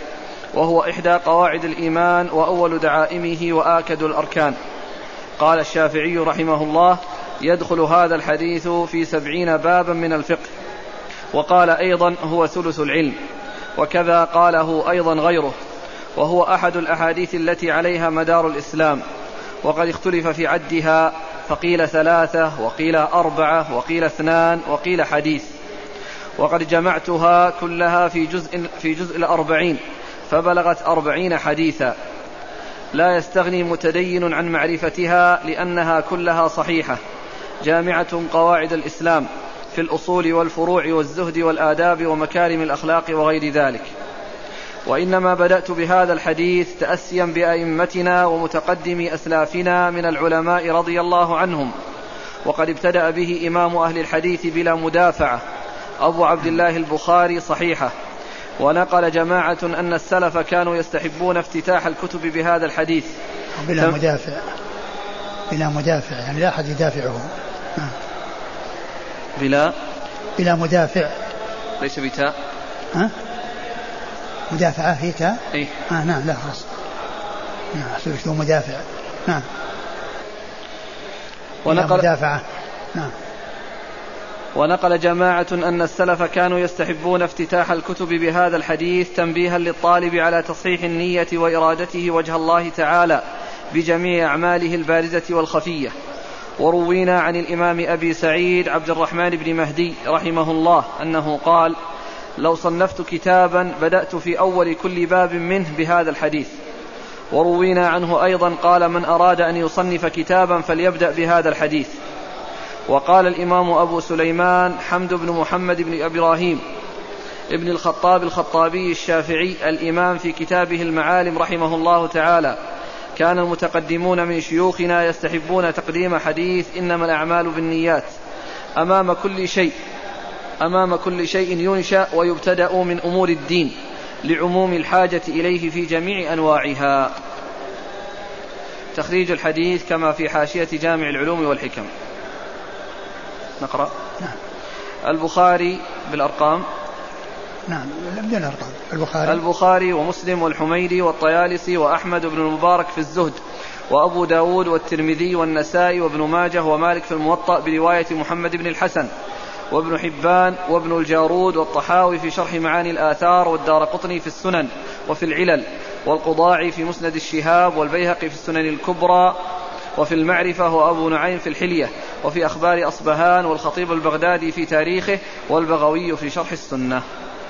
وهو إحدى قواعد الإيمان وأول دعائمه وآكد الأركان. قال الشافعي رحمه الله: يدخل هذا الحديث في 70 بابا من الفقه. وقال أيضا: هو ثلث العلم. وكذا قاله أيضا غيره، وهو أحد الأحاديث التي عليها مدار الإسلام، وقد اختلف في عدها، فقيل 3 وقيل 4 وقيل 2 وقيل حديث. وقد جمعتها كلها في جزء 40 فبلغت 40 حديثا، لا يستغني متدين عن معرفتها لأنها كلها صحيحة جامعة قواعد الإسلام في الأصول والفروع والزهد والآداب ومكارم الأخلاق وغير ذلك. وإنما بدأت بهذا الحديث تأسيا بأئمتنا ومتقدمي أسلافنا من العلماء رضي الله عنهم، وقد ابتدأ به إمام أهل الحديث بلا مدافعة أبو عبد الله البخاري صحيحة. ونقل جماعة أن السلف كانوا يستحبون افتتاح الكتب بهذا الحديث بلا مدافع يعني لا أحد يدافعه. بلا مدافع ليس بتاء مدافعة هي تاء إيه؟ نعم لا خلاص شو مدافع. نعم مدافعة. نعم. ونقل جماعة أن السلف كانوا يستحبون افتتاح الكتب بهذا الحديث تنبيها للطالب على تصحيح النية وإرادته وجه الله تعالى بجميع أعماله البارزة والخفية. وروينا عن الإمام أبي سعيد عبد الرحمن بن مهدي رحمه الله أنه قال: لو صنفت كتابا بدأت في أول كل باب منه بهذا الحديث. وروينا عنه أيضا قال: من أراد أن يصنف كتابا فليبدأ بهذا الحديث. وقال الإمام أبو سليمان حمد بن محمد بن إبراهيم ابن الخطاب الخطابي الشافعي الإمام في كتابه المعالم رحمه الله تعالى: كان المتقدمون من شيوخنا يستحبون تقديم حديث إنما الأعمال بالنيات أمام كل شيء ينشأ ويبتدأ من أمور الدين لعموم الحاجة إليه في جميع أنواعها. تخريج الحديث كما في حاشية جامع العلوم والحكم. نقرأ. البخاري بالأرقام. نعم بدون أرقام. البخاري ومسلم والحميدي والطيالسي وأحمد بن المبارك في الزهد، وأبو داود والترمذي والنسائي وابن ماجه ومالك في الموطأ برواية محمد بن الحسن، وابن حبان وابن الجارود والطحاوي في شرح معاني الآثار، والدارقطني في السنن وفي العلل، والقضاعي في مسند الشهاب، والبيهقي في السنن الكبرى وفي المعرفة، وأبو نعيم في الحلية وفي أخبار أصبهان، والخطيب البغدادي في تاريخه، والبغوي في شرح السنة.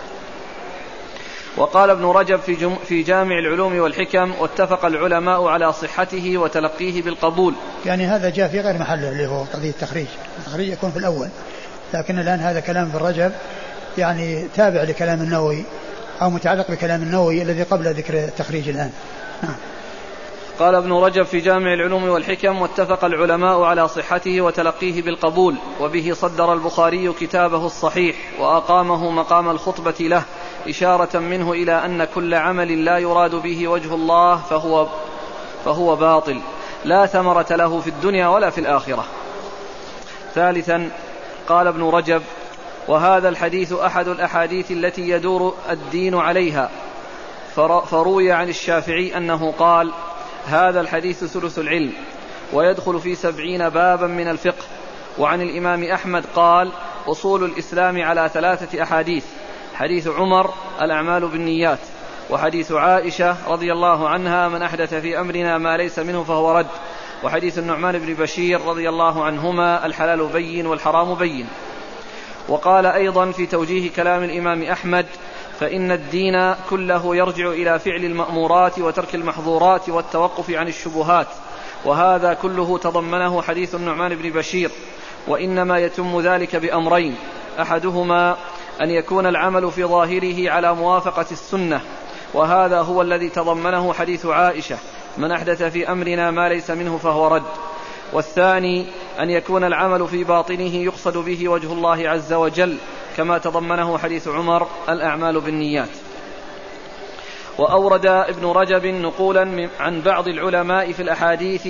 وقال ابن رجب في جامع العلوم والحكم: واتفق العلماء على صحته وتلقيه بالقبول. يعني هذا جاء في غير محله اللي هو قضية التخريج يكون في الأول، لكن الآن هذا كلام ابن رجب يعني تابع لكلام النووي أو متعلق بكلام النووي الذي قبل ذكر التخريج الآن. قال ابن رجب في جامع العلوم والحكم: واتفق العلماء على صحته وتلقيه بالقبول، وبه صدر البخاري كتابه الصحيح وأقامه مقام الخطبة له، إشارة منه إلى أن كل عمل لا يراد به وجه الله فهو باطل لا ثمرة له في الدنيا ولا في الآخرة. ثالثا قال ابن رجب: وهذا الحديث أحد الأحاديث التي يدور الدين عليها، فروي عن الشافعي أنه قال: هذا الحديث ثلث العلم ويدخل في 70 بابا من الفقه. وعن الإمام أحمد قال: أصول الإسلام على 3 أحاديث: حديث عمر الأعمال بالنيات، وحديث عائشة رضي الله عنها من أحدث في أمرنا ما ليس منه فهو رد، وحديث النعمان بن بشير رضي الله عنهما الحلال بين والحرام بين. وقال أيضا في توجيه كلام الإمام أحمد: فإن الدين كله يرجع إلى فعل المأمورات وترك المحظورات والتوقف عن الشبهات، وهذا كله تضمنه حديث النعمان بن بشير، وإنما يتم ذلك بأمرين: أحدهما أن يكون العمل في ظاهره على موافقة السنة، وهذا هو الذي تضمنه حديث عائشة من أحدث في أمرنا ما ليس منه فهو رد. والثاني أن يكون العمل في باطنه يقصد به وجه الله عز وجل، كما تضمنه حديث عمر الأعمال بالنيات. وأورد ابن رجب نقولا عن بعض العلماء في الأحاديث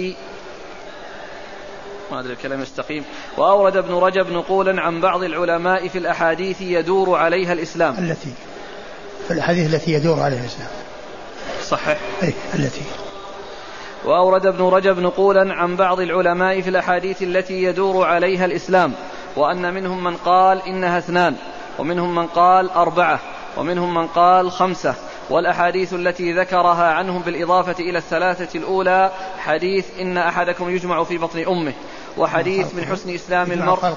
ما أدري الكلام يستقيم. وأورد ابن رجب نقولا عن بعض العلماء في الأحاديث يدور عليها الإسلام، في الأحاديث التي يدور عليها الإسلام. صحح. التي. وأورد ابن رجب نقولا عن بعض العلماء في الأحاديث التي يدور عليها الإسلام، وأن منهم من قال إنها 2، ومنهم من قال 4، ومنهم من قال 5. والأحاديث التي ذكرها عنهم بالإضافة إلى الثلاثة الأولى حديث إن أحدكم يجمع في بطن أمه، وحديث من حسن إسلام المرء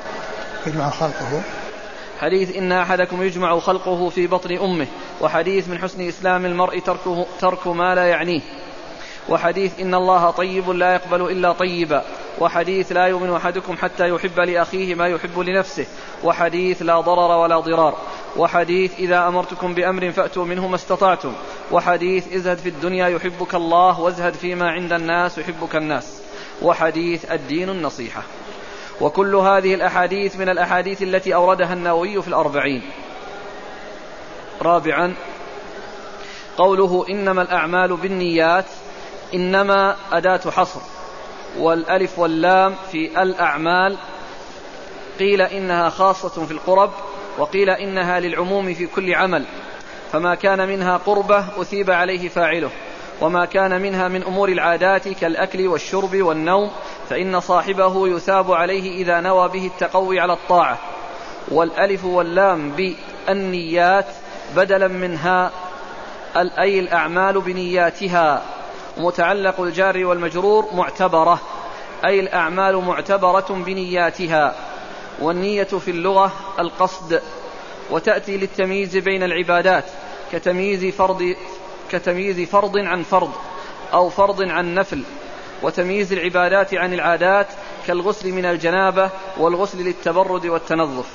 حديث إن أحدكم يجمع خلقه في بطن أمه، وحديث من حسن إسلام المرء ترك ما لا يعنيه، وحديث إن الله طيب لا يقبل إلا طيبا، وحديث لا يؤمن أحدكم حتى يحب لأخيه ما يحب لنفسه، وحديث لا ضرر ولا ضرار، وحديث إذا أمرتكم بأمر فأتوا منه ما استطعتم، وحديث ازهد في الدنيا يحبك الله وازهد فيما عند الناس يحبك الناس، وحديث الدين النصيحة. وكل هذه الأحاديث من الأحاديث التي أوردها النووي في 40. رابعا، قوله إنما الأعمال بالنيات، إنما أداة حصر، والألف واللام في الأعمال قيل إنها خاصة في القرب، وقيل إنها للعموم في كل عمل، فما كان منها قربة أثيب عليه فاعله، وما كان منها من أمور العادات كالأكل والشرب والنوم فإن صاحبه يثاب عليه إذا نوى به التقوي على الطاعة. والألف واللام بالنيات بدلا منها أي الأعمال بنياتها، متعلق الجار والمجرور معتبرة، أي الأعمال معتبرة بنياتها. والنية في اللغة القصد، وتأتي للتمييز بين العبادات كتمييز فرض عن فرض أو فرض عن نفل، وتمييز العبادات عن العادات كالغسل من الجنابة والغسل للتبرد والتنظف.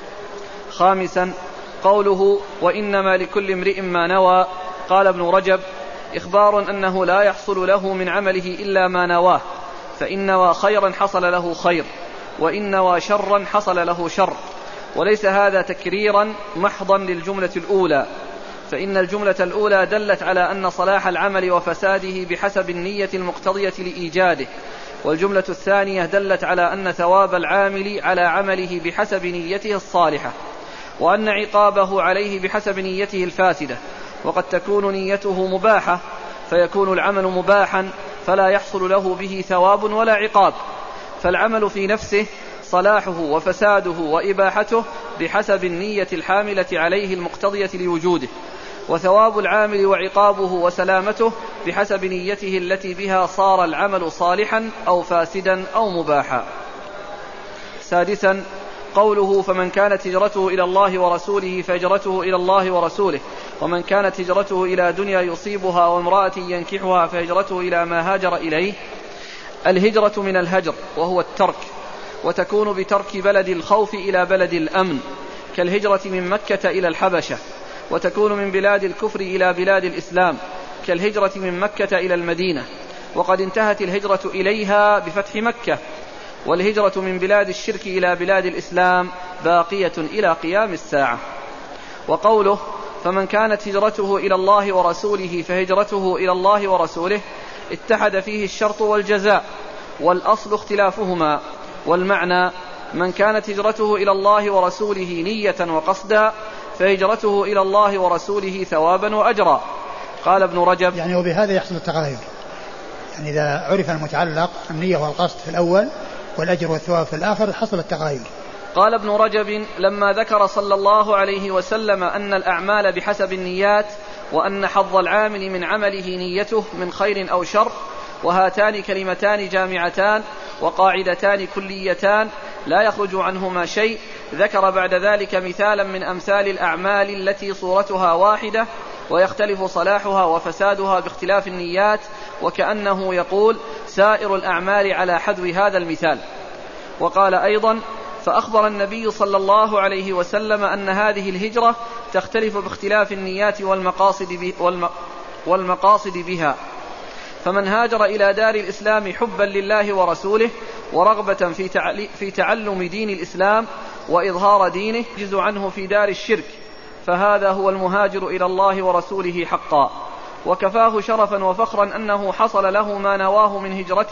خامسا، قوله وإنما لكل امرئ ما نوى، قال ابن رجب إخبار أنه لا يحصل له من عمله إلا ما نواه، فإن نوى خيرا حصل له خير، وإن نوى شرا حصل له شر، وليس هذا تكريرا محضا للجملة الأولى، فإن الجملة الأولى دلت على أن صلاح العمل وفساده بحسب النية المقتضية لإيجاده، والجملة الثانية دلت على أن ثواب العامل على عمله بحسب نيته الصالحة، وأن عقابه عليه بحسب نيته الفاسدة. وقد تكون نيته مباحة فيكون العمل مباحا فلا يحصل له به ثواب ولا عقاب، فالعمل في نفسه صلاحه وفساده وإباحته بحسب النية الحاملة عليه المقتضية لوجوده، وثواب العامل وعقابه وسلامته بحسب نيته التي بها صار العمل صالحا أو فاسدا أو مباحا. سادسا، قوله فمن كانت هجرته إلى الله ورسوله فهجرته إلى الله ورسوله، ومن كانت هجرته إلى دنيا يصيبها وامرأة ينكحها فهجرته إلى ما هاجر إليه. الهجرة من الهجر وهو الترك، وتكون بترك بلد الخوف إلى بلد الأمن، كالهجرة من مكة إلى الحبشة، وتكون من بلاد الكفر إلى بلاد الإسلام، كالهجرة من مكة إلى المدينة، وقد انتهت الهجرة إليها بفتح مكة. والهجرة من بلاد الشرك إلى بلاد الإسلام باقية إلى قيام الساعة. وقوله فمن كانت هجرته إلى الله ورسوله فهجرته إلى الله ورسوله اتحد فيه الشرط والجزاء، والأصل اختلافهما، والمعنى من كانت هجرته إلى الله ورسوله نية وقصدا فهجرته إلى الله ورسوله ثوابا وأجرا. قال ابن رجب يعني وبهذا يحصل التغاير، يعني إذا عرف المتعلق النية والقصد في الأول والأجر والثواب في الآخر حصل التغاير. قال ابن رجب لما ذكر صلى الله عليه وسلم أن الأعمال بحسب النيات، وأن حظ العامل من عمله نيته من خير أو شر، وهاتان كلمتان جامعتان وقاعدتان كليتان لا يخرج عنهما شيء، ذكر بعد ذلك مثالا من أمثال الأعمال التي صورتها واحدة ويختلف صلاحها وفسادها باختلاف النيات، وكأنه يقول سائر الأعمال على حذو هذا المثال. وقال أيضا فأخبر النبي صلى الله عليه وسلم أن هذه الهجرة تختلف باختلاف النيات والمقاصد بها، فمن هاجر إلى دار الإسلام حبا لله ورسوله ورغبة في تعلم دين الإسلام وإظهار دينه يجز عنه في دار الشرك، فهذا هو المهاجر إلى الله ورسوله حقا. وكفاه شرفا وفخرا أنه حصل له ما نواه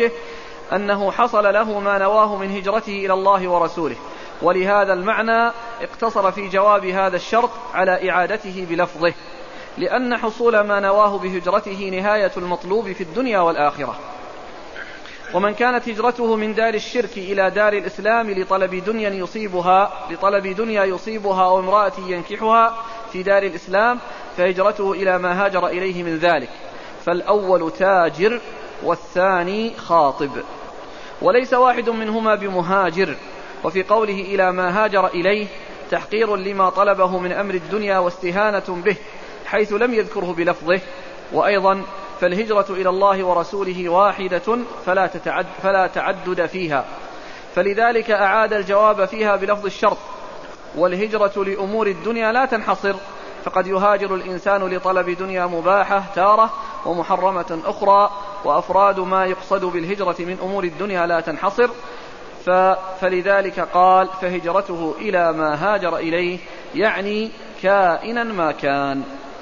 من هجرته إلى الله ورسوله. ولهذا المعنى اقتصر في جواب هذا الشرط على إعادته بلفظه، لأن حصول ما نواه بهجرته نهاية المطلوب في الدنيا والآخرة. ومن كانت هجرته من دار الشرك إلى دار الإسلام لطلب دنيا يصيبها أو امرأة ينكحها في دار الإسلام فهجرته إلى ما هاجر إليه من ذلك، فالأول تاجر والثاني خاطب، وليس واحد منهما بمهاجر. وفي قوله إلى ما هاجر إليه تحقير لما طلبه من أمر الدنيا واستهانة به، حيث لم يذكره بلفظه. وأيضا فالهجرة إلى الله ورسوله واحدة فلا تعدد فيها، فلذلك أعاد الجواب فيها بلفظ الشرط. والهجرة لأمور الدنيا لا تنحصر، فقد يهاجر الإنسان لطلب دنيا مباحة تارة ومحرمة أخرى، وأفراد ما يقصد بالهجرة من أمور الدنيا لا تنحصر. فلذلك قال فهجرته إلى ما هاجر إليه، يعني كائنا ما كان.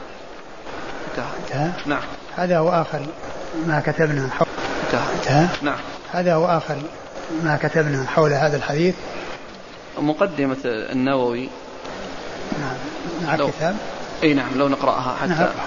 نعم. هذا هو آخر ما كتبنا نعم. هذا هو آخر ما كتبنا حول هذا الحديث. مقدمة النووي. نعم. الكتاب. أي نعم، لو نقرأها حتى. نعم.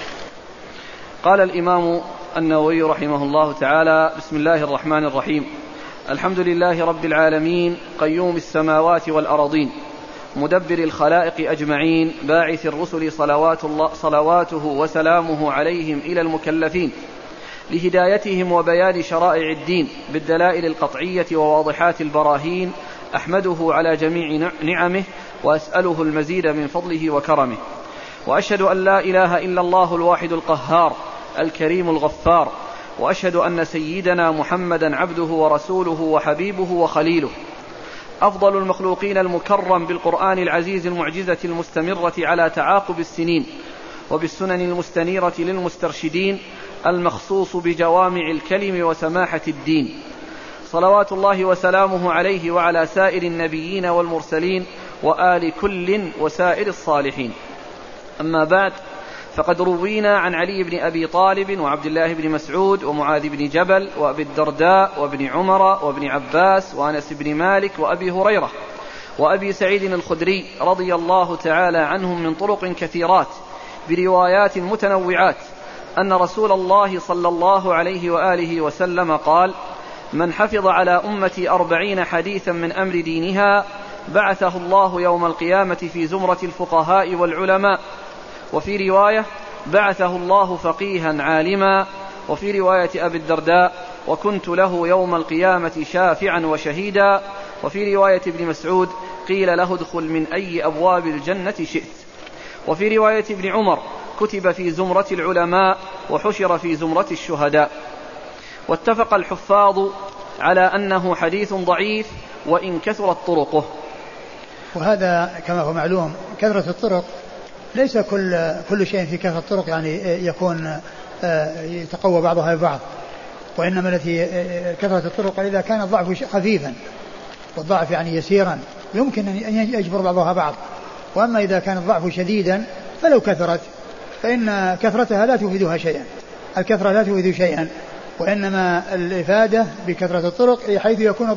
قال الإمام النووي رحمه الله تعالى: بسم الله الرحمن الرحيم. الحمد لله رب العالمين، قيوم السماوات والأرضين، مدبر الخلائق أجمعين، باعث الرسل صلواته وسلامه عليهم إلى المكلفين لهدايتهم وبيان شرائع الدين بالدلائل القطعية وواضحات البراهين. أحمده على جميع نعمه وأسأله المزيد من فضله وكرمه، وأشهد أن لا إله إلا الله الواحد القهار الكريم الغفار، وأشهد أن سيدنا محمدا عبده ورسوله وحبيبه وخليله، أفضل المخلوقين المكرم بالقرآن العزيز المعجزة المستمرة على تعاقب السنين وبالسنن المستنيرة للمسترشدين، المخصوص بجوامع الكلم وسماحة الدين، صلوات الله وسلامه عليه وعلى سائر النبيين والمرسلين وآل كل وسائر الصالحين. أما بعد، فقد روينا عن علي بن أبي طالب وعبد الله بن مسعود ومعاذ بن جبل وأبي الدرداء وابن عمر وابن عباس وأنس بن مالك وأبي هريرة وأبي سعيد الخدري رضي الله تعالى عنهم من طرق كثيرات بروايات متنوعات أن رسول الله صلى الله عليه وآله وسلم قال: من حفظ على أمتي 40 حديثا من أمر دينها بعثه الله يوم القيامة في زمرة الفقهاء والعلماء. وفي رواية: بعثه الله فقيها عالما. وفي رواية أبي الدرداء: وكنت له يوم القيامة شافعا وشهيدا. وفي رواية ابن مسعود: قيل له ادخل من أي أبواب الجنة شئت. وفي رواية ابن عمر: كتب في زمرة العلماء وحشر في زمرة الشهداء. واتفق الحفاظ على أنه حديث ضعيف وإن كثرت طرقه. وهذا كما هو معلوم كثرة الطرق ليس كل شيء في كثرة الطرق يعني يكون يتقوى بعضها ببعض، وإنما التي كثرة الطرق إذا كان الضعف خفيفا والضعف يعني يسيرا يمكن أن يجبر بعضها بعض. وأما إذا كان الضعف شديدا فلو كثرت فإن كثرتها لا تفيدها شيئا، الكثرة لا تفيد شيئا، وإنما الإفادة بكثرة الطرق حيث يكون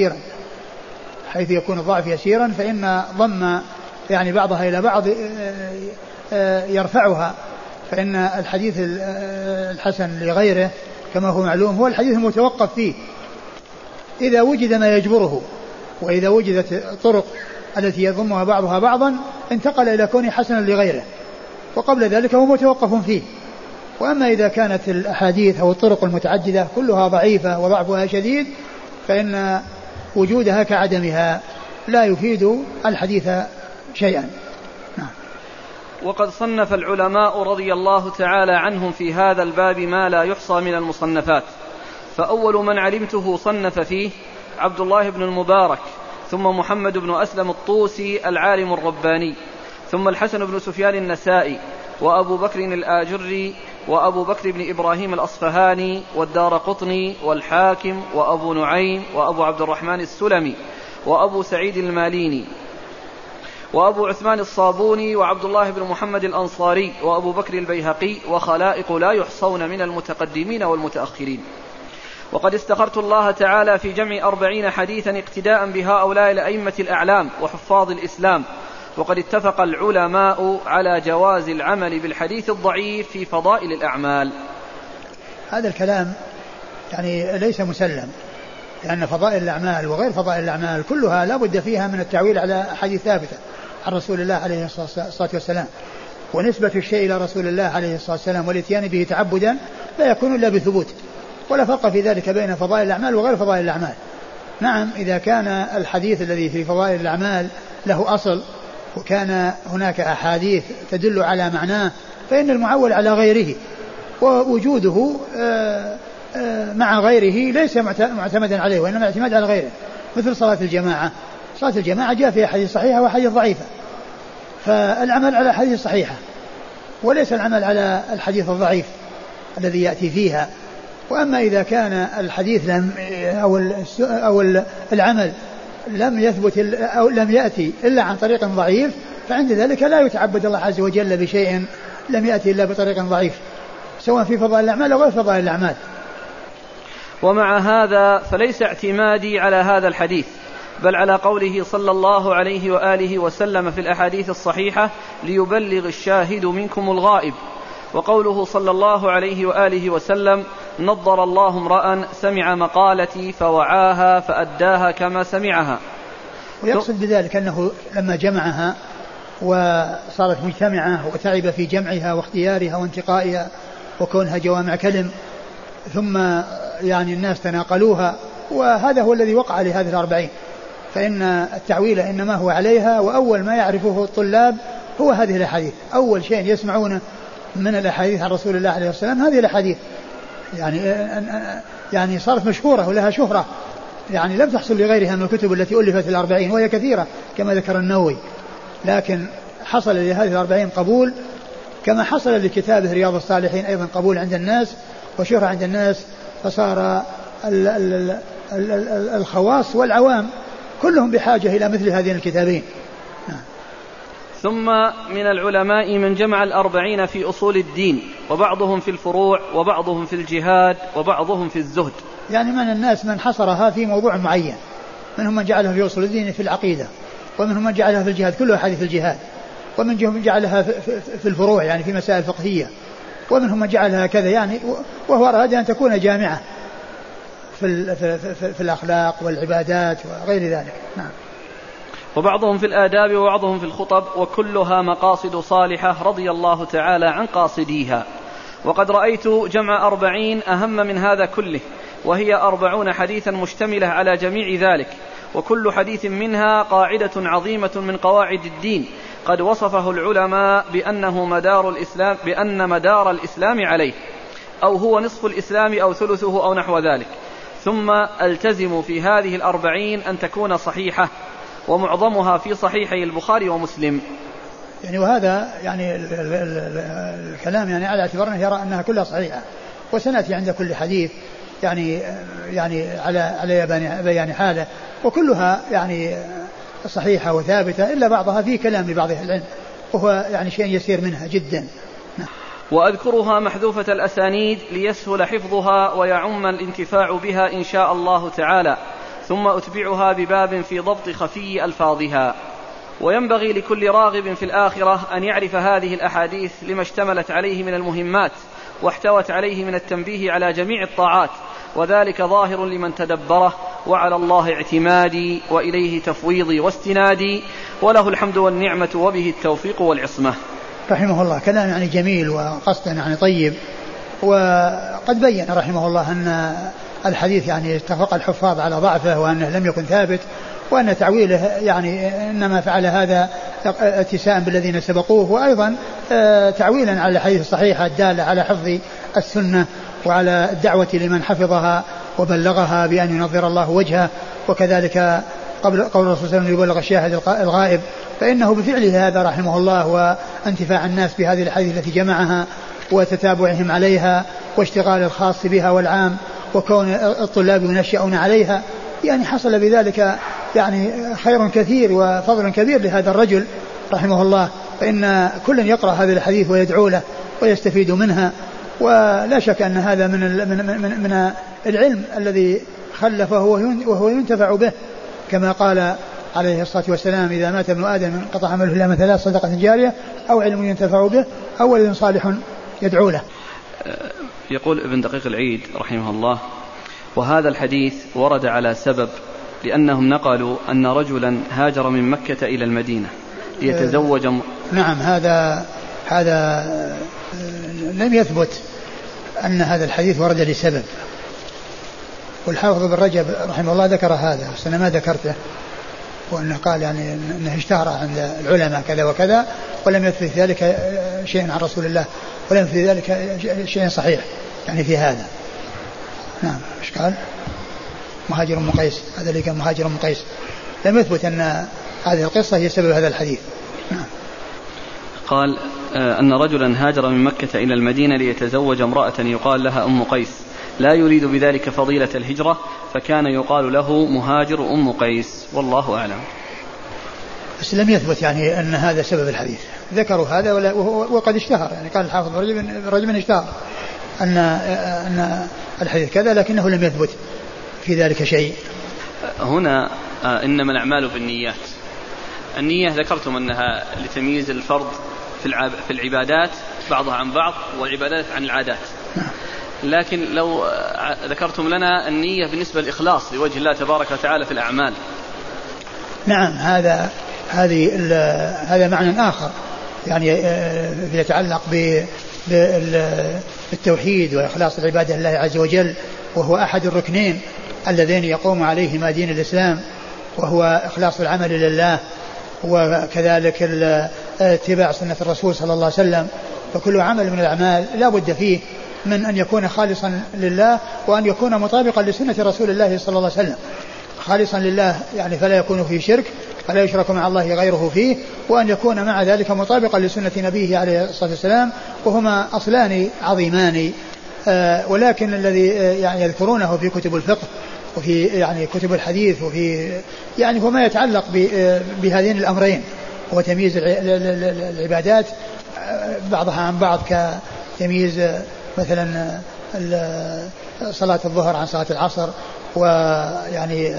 الضعف يسيرا فإن ضم يعني بعضها إلى بعض يرفعها. فإن الحديث الحسن لغيره كما هو معلوم هو الحديث المتوقف فيه إذا وجد ما يجبره، وإذا وجدت الطرق التي يضمها بعضها بعضا انتقل إلى كونه حسنا لغيره، وقبل ذلك هو متوقف فيه. وأما إذا كانت الأحاديث أو الطرق المتعددة كلها ضعيفة وضعفها شديد فإن وجودها كعدمها لا يفيد الحديث شيئا. وقد صنف العلماء رضي الله تعالى عنهم في هذا الباب ما لا يحصى من المصنفات. فأول من علمته صنف فيه عبد الله بن المبارك، ثم محمد بن أسلم الطوسي العالم الرباني، ثم الحسن بن سفيان النسائي، وأبو بكر الآجري، وأبو بكر بن إبراهيم الأصفهاني، والدارقطني، والحاكم، وأبو نعيم، وأبو عبد الرحمن السلمي، وأبو سعيد الماليني، وأبو عثمان الصابوني، وعبد الله بن محمد الأنصاري، وأبو بكر البيهقي، وخلائق لا يحصون من المتقدمين والمتأخرين. وقد استخرت الله تعالى في جمع 40 حديثا اقتداء بهؤلاء الأئمة الأعلام وحفاظ الإسلام، وقد اتفق العلماء على جواز العمل بالحديث الضعيف في فضائل الأعمال. هذا الكلام يعني ليس مسلم، لأن فضائل الأعمال وغير فضائل الأعمال كلها لا بد فيها من التعويل على حديث ثابتة عن رسول الله عليه الصلاة والسلام، ونسبة الشيء إلى رسول الله عليه الصلاة والسلام والاتيان به تعبدا لا يكون إلا بثبوت، ولا فرق في ذلك بين فضائل الأعمال وغير فضائل الأعمال. نعم إذا كان الحديث الذي في فضائل الأعمال له أصل وكان هناك أحاديث تدل على معناه فإن المعول على غيره، ووجوده مع غيره ليس معتمدا عليه وإنما اعتماد على غيره، مثل صلاة الجماعة. صلاة الجماعة جاء فيها حديث صحيحة وحديث ضعيفة، فالعمل على حديث صحيحة وليس العمل على الحديث الضعيف الذي يأتي فيها. وأما إذا كان الحديث أو العمل لم يثبت أو لم يأتي إلا عن طريق ضعيف، فعند ذلك لا يتعبد الله عز وجل بشيء لم يأتي إلا بطريق ضعيف، سواء في فضائل الأعمال أو غير فضائل الأعمال. ومع هذا فليس اعتمادي على هذا الحديث، بل على قوله صلى الله عليه وآله وسلم في الأحاديث الصحيحة: ليبلغ الشاهد منكم الغائب. وقوله صلى الله عليه وآله وسلم: نضر الله امرأ سمع مقالتي فوعاها فأداها كما سمعها. ويقصد بذلك أنه لما جمعها وصارت مجتمعة وتعب في جمعها واختيارها وانتقائها وكونها جوامع كلم، ثم يعني الناس تناقلوها، وهذا هو الذي وقع لهذه 40. فإن التعويل إنما هو عليها، وأول ما يعرفه الطلاب هو هذه الأحاديث. أول شيء يسمعونه من الأحاديث عن رسول الله عليه السلام هذه الأحاديث، يعني صارت مشهورة ولها شهرة، يعني لم تحصل لغيرها من الكتب التي ألفت 40 وهي كثيرة كما ذكر النووي، لكن حصل لهذه 40 قبول، كما حصل لكتابه رياض الصالحين أيضا قبول عند الناس وشهرة عند الناس، فصار الخواص والعوام كلهم بحاجة إلى مثل هذين الكتابين. ثم من العلماء من جمع 40 في أصول الدين، وبعضهم في الفروع، وبعضهم في الجهاد، وبعضهم في الزهد. يعني من الناس من حصرها في موضوع معين، منهم من جعلها في أصول الدين في العقيدة، ومنهم من جعلها في الجهاد كلها حديث الجهاد، ومنهم من جعلها في الفروع يعني في مسائل فقهية، ومنهم من جعلها كذا، يعني وهو أراد أن تكون جامعة في الأخلاق والعبادات وغير ذلك. نعم. وبعضهم في الآداب وبعضهم في الخطب، وكلها مقاصد صالحة رضي الله تعالى عن قاصديها. وقد رأيت جمع 40 أهم من هذا كله، وهي 40 حديثا مشتملة على جميع ذلك، وكل حديث منها قاعدة عظيمة من قواعد الدين قد وصفه العلماء بأن مدار الإسلام عليه، أو هو نصف الإسلام أو ثلثه أو نحو ذلك. ثم ألتزم في هذه 40 أن تكون صحيحة، ومعظمها في صحيحي البخاري ومسلم. يعني وهذا يعني الكلام يعني على اعتبار أنه يرى أنها كلها صحيحة، وسنأتي عند كل حديث يعني على بيان حاله، وكلها يعني صحيحة وثابتة، إلا بعضها فيه كلام لبعض أهل العلم، وهو يعني شيء يسير منها جدا. وأذكرها محذوفة الأسانيد ليسهل حفظها ويعم الانتفاع بها إن شاء الله تعالى، ثم أتبعها بباب في ضبط خفي ألفاظها. وينبغي لكل راغب في الآخرة أن يعرف هذه الأحاديث لما اشتملت عليه من المهمات، واحتوت عليه من التنبيه على جميع الطاعات، وذلك ظاهر لمن تدبره، وعلى الله اعتمادي وإليه تفويضي واستنادي، وله الحمد والنعمة وبه التوفيق والعصمة. رحمه الله كلام يعني جميل وقصد يعني طيب. وقد بين رحمه الله أن الحديث يعني اتفق الحفاظ على ضعفه وأنه لم يكن ثابت، وأن تعويله يعني إنما فعل هذا اتساء بالذين سبقوه، وأيضا تعويلا على الحديث الصحيحة الدالة على حفظ السنة وعلى الدعوة لمن حفظها وبلغها بأن ينظر الله وجهه. وكذلك قول الرسول صلى الله عليه وسلم يبلغ الشاهد الغائب، فإنه بفعله هذا رحمه الله وانتفاع الناس بهذه الحديث التي جمعها وتتابعهم عليها واشتغال الخاص بها والعام وكون الطلاب ينشأون عليها، يعني حصل بذلك يعني خير كثير وفضل كبير لهذا الرجل رحمه الله. فإن كل يقرأ هذا الحديث ويدعو له ويستفيد منها، ولا شك أن هذا من العلم الذي خلفه وهو ينتفع به، كما قال عليه الصلاة والسلام إذا مات ابن آدم انقطع عمله إلا من ثلاث: صدقة جارية أو علم ينتفع به أو ولد صالح يدعو له. يقول ابن دقيق العيد رحمه الله: وهذا الحديث ورد على سبب، لأنهم نقلوا أن رجلا هاجر من مكة إلى المدينة ليتزوج. نعم، هذا لم يثبت أن هذا الحديث ورد لسبب، والحافظ بن رجب رحمه الله ذكر هذا، بس أنا ما ذكرته، وأنه قال يعني أنه اشتهر عند العلماء كذا وكذا، ولم يثبت ذلك شيء عن رسول الله، ولم يثبت ذلك شيء صحيح يعني في هذا. نعم. ايش قال؟ مهاجر أم قيس، هذا اللي كان مهاجر أم قيس، لم يثبت أن هذه القصة هي سبب هذا الحديث. نعم. قال أن رجلا هاجر من مكة إلى المدينة ليتزوج امرأة يقال لها أم قيس، لا يريد بذلك فضيلة الهجرة، فكان يقال له مهاجر أم قيس، والله أعلم. بس لم يثبت يعني أن هذا سبب الحديث، ذكروا هذا وقد اشتهر، يعني قال الحافظ بن رجب اشتهر أن الحديث كذا، لكنه لم يثبت في ذلك شيء. هنا إنما الأعمال بالنيات. النية ذكرتم أنها لتمييز الفرض في العبادات بعضها عن بعض، والعبادات عن العادات، لكن لو ذكرتم لنا النية بالنسبة للإخلاص لوجه الله تبارك وتعالى في الأعمال. نعم، هذا معنى آخر، يعني يتعلق بالتوحيد وإخلاص العبادة لله عز وجل، وهو أحد الركنين اللذين يقوم عليهما دين الإسلام، وهو إخلاص العمل لله، وكذلك اتباع سنة الرسول صلى الله عليه وسلم. فكل عمل من الأعمال لا بد فيه من أن يكون خالصا لله، وأن يكون مطابقا لسنة رسول الله صلى الله عليه وسلم. خالصا لله يعني فلا يكون فيه شرك، فلا يشرك مع الله غيره فيه، وأن يكون مع ذلك مطابقا لسنة نبيه عليه الصلاة والسلام، وهما أصلان عظيمان. ولكن الذي يعني يذكرونه في كتب الفقه وفي يعني كتب الحديث وفي يعني هو ما يتعلق بهذين الأمرين، وتمييز العبادات بعضها عن بعض، كتمييز مثلا صلاة الظهر عن صلاة العصر، ويعني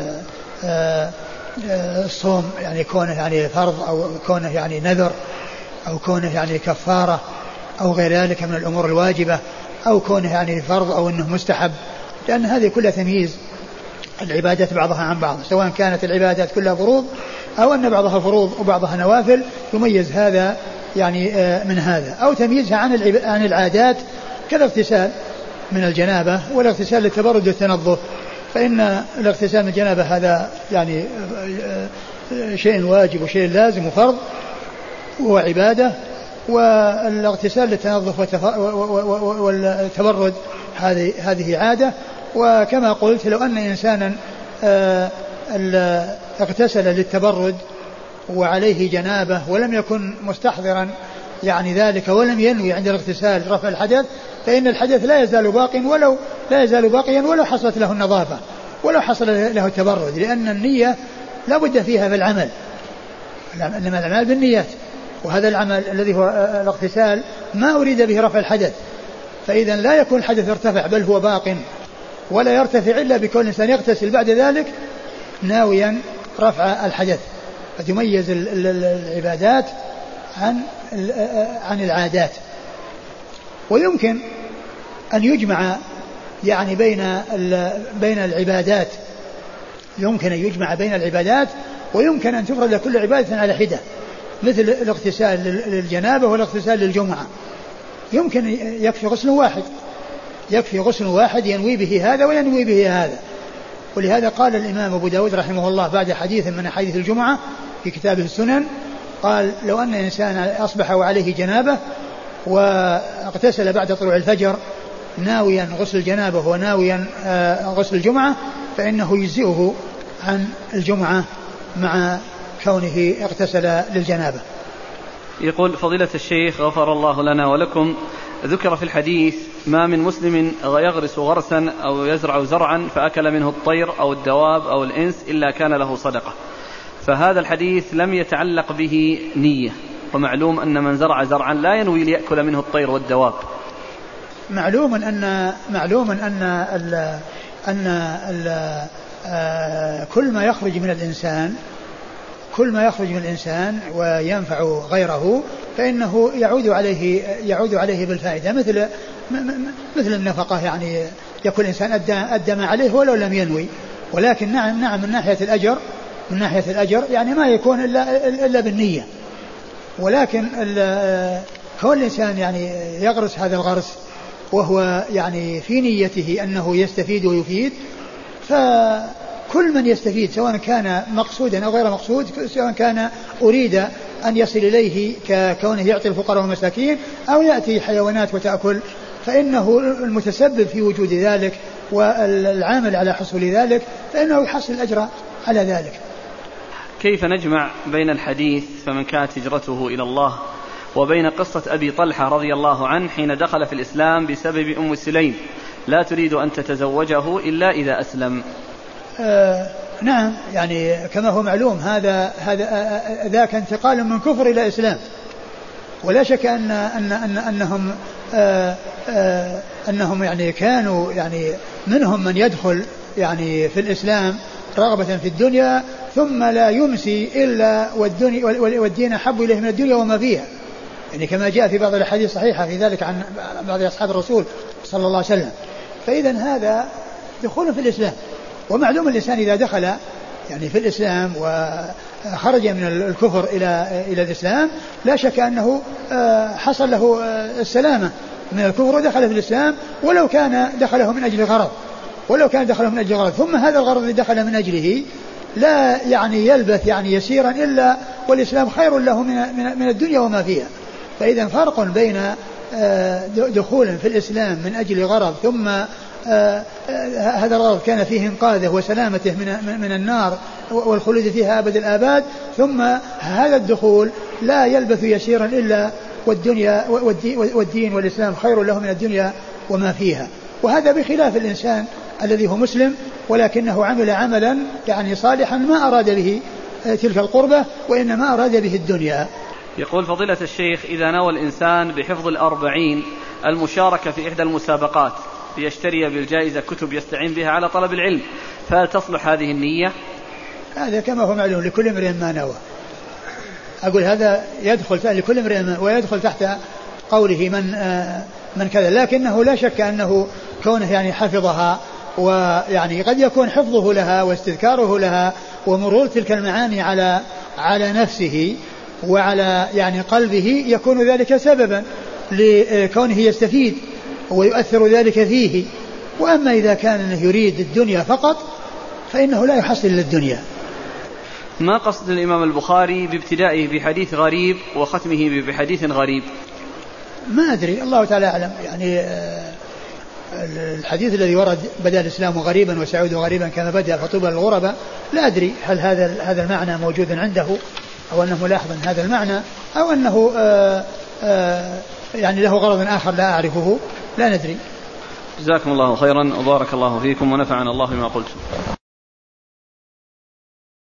الصوم يعني كونه يعني فرض أو كونه يعني نذر أو كونه يعني كفارة أو غير ذلك من الأمور الواجبة، أو كونه يعني فرض أو أنه مستحب، لأن هذه كلها تمييز العبادات بعضها عن بعض، سواء كانت العبادات كلها فروض أو أن بعضها فروض وبعضها نوافل، يميز هذا يعني من هذا، أو تمييزها عن العادات كالاغتسال من الجنابة والاغتسال للتبرد والتنظف. فإن الاغتسال من الجنابة هذا يعني شيء واجب وشيء لازم وفرض وعبادة، والاغتسال للتنظف والتبرد هذه عادة. وكما قلت لو أن إنسانا اغتسل للتبرد وعليه جنابة ولم يكن مستحضرا يعني ذلك ولم ينوي عند الاغتسال رفع الحدث، فإن الحدث لا يزال باقيا ولو حصلت له النظافة ولو حصل له التبرد، لأن النية لا بد فيها في العمل، إنما الأعمال بالنيات، وهذا العمل الذي هو الاغتسال ما أريد به رفع الحدث، فإذا لا يكون الحدث ارتفع بل هو باق، ولا يرتفع إلا بكون الإنسان يغتسل بعد ذلك ناويا رفع الحدث. فتميز العبادات عن العادات. ويمكن أن يجمع يعني بين العبادات، يمكن أن يجمع بين العبادات، ويمكن أن تفرد كل عبادة على حدة، مثل الاغتسال للجنابة والاغتسال للجمعة، يمكن يكفي غسل واحد ينوي به هذا وينوي به هذا. ولهذا قال الإمام أبو داود رحمه الله بعد حديث من حديث الجمعة في كتابه السنن، قال لو أن إنسان أصبح وعليه جنابة واغتسل بعد طلوع الفجر ناويا غسل الجنابة وناويا غسل الجمعة، فإنه يجزئه عن الجمعة مع كونه اغتسل للجنابة. يقول فضيلة الشيخ غفر الله لنا ولكم، ذكر في الحديث ما من مسلم يغرس غرسا أو يزرع زرعا فأكل منه الطير أو الدواب أو الإنس إلا كان له صدقة، فهذا الحديث لم يتعلق به نية، ومعلوم أن من زرع زرعا لا ينوي ليأكل منه الطير والدواب. معلوم أن كل ما يخرج من الإنسان كل ما يخرج من الإنسان وينفع غيره فإنه يعود عليه بالفائدة، مثل النفقة، يعني يكون الإنسان أدى ما عليه ولو لم ينوي. ولكن نعم من ناحية الأجر يعني ما يكون إلا بالنية. ولكن كون الإنسان يعني يغرس هذا الغرس وهو يعني في نيته أنه يستفيد ويفيد، فكل من يستفيد سواء كان مقصودا أو غير مقصود، سواء كان أريد أن يصل إليه ككونه يعطي الفقراء والمساكين أو يأتي حيوانات وتأكل، فإنه المتسبب في وجود ذلك والعامل على حصول ذلك فإنه يحصل الأجر على ذلك. كيف نجمع بين الحديث فمن كانت هجرته إلى الله وبين قصة أبي طلحة رضي الله عنه حين دخل في الإسلام بسبب أم سليم لا تريد أن تتزوجه إلا إذا أسلم؟ نعم، يعني كما هو معلوم هذا ذاك انتقال من كفر إلى إسلام، ولا شك أنهم يعني كانوا يعني منهم من يدخل يعني في الإسلام رغبة في الدنيا ثم لا يمسي إلا والدين أحب إليه من الدنيا وما فيها، يعني كما جاء في بعض الحديث الصحيحة في ذلك عن بعض أصحاب الرسول صلى الله عليه وسلم. فإذا هذا دخول في الإسلام، ومعلوم الإنسان إذا دخل يعني في الإسلام وخرج من الكفر إلى الإسلام لا شك أنه حصل له السلامة من الكفر ودخل في الإسلام، ولو كان دخله من أجل غرض، ثم هذا الغرض الذي دخل من أجله لا يعني يلبث يعني يسيرا إلا والإسلام خير له من الدنيا وما فيها. فإذا فرق بين دخول في الإسلام من أجل غرض ثم هذا الغرض كان فيه انقاذه وسلامته من النار والخلود فيها أبد الآباد، ثم هذا الدخول لا يلبث يسيرا إلا والدين والإسلام خير له من الدنيا وما فيها. وهذا بخلاف الإنسان الذي هو مسلم ولكنه عمل عملا يعني صالحا ما أراد به تلك القربة وإنما أراد به الدنيا. يقول فضيلة الشيخ إذا نوى الإنسان بحفظ 40 المشاركة في إحدى المسابقات ليشتري بالجائزة كتب يستعين بها على طلب العلم، فهل تصلح هذه النية؟ هذا كما هو معلوم لكل امرئ ما نوى. أقول هذا يدخل لكل امرئ ويدخل تحت قوله من كذا، لكنه لا شك أنه كونه يعني حفظها، ويعني قد يكون حفظه لها واستذكاره لها ومرور تلك المعاني على نفسه وعلى يعني قلبه يكون ذلك سببا لكونه يستفيد ويؤثر ذلك فيه. وأما إذا كان يريد الدنيا فقط فإنه لا يحصل للدنيا. ما قصد الإمام البخاري بابتدائه بحديث غريب وختمه بحديث غريب؟ ما أدري، الله تعالى أعلم. يعني الحديث الذي ورد بدأ الإسلام غريبا وسيعود غريبا كما بدأ فطوبى للغرباء، لا أدري هل هذا المعنى موجود عنده أو أنه ملاحظ هذا المعنى أو أنه يعني له غرض آخر لا أعرفه، لا ندري. جزاكم الله خيرا وبارك الله فيكم ونفعنا الله بما قلتم.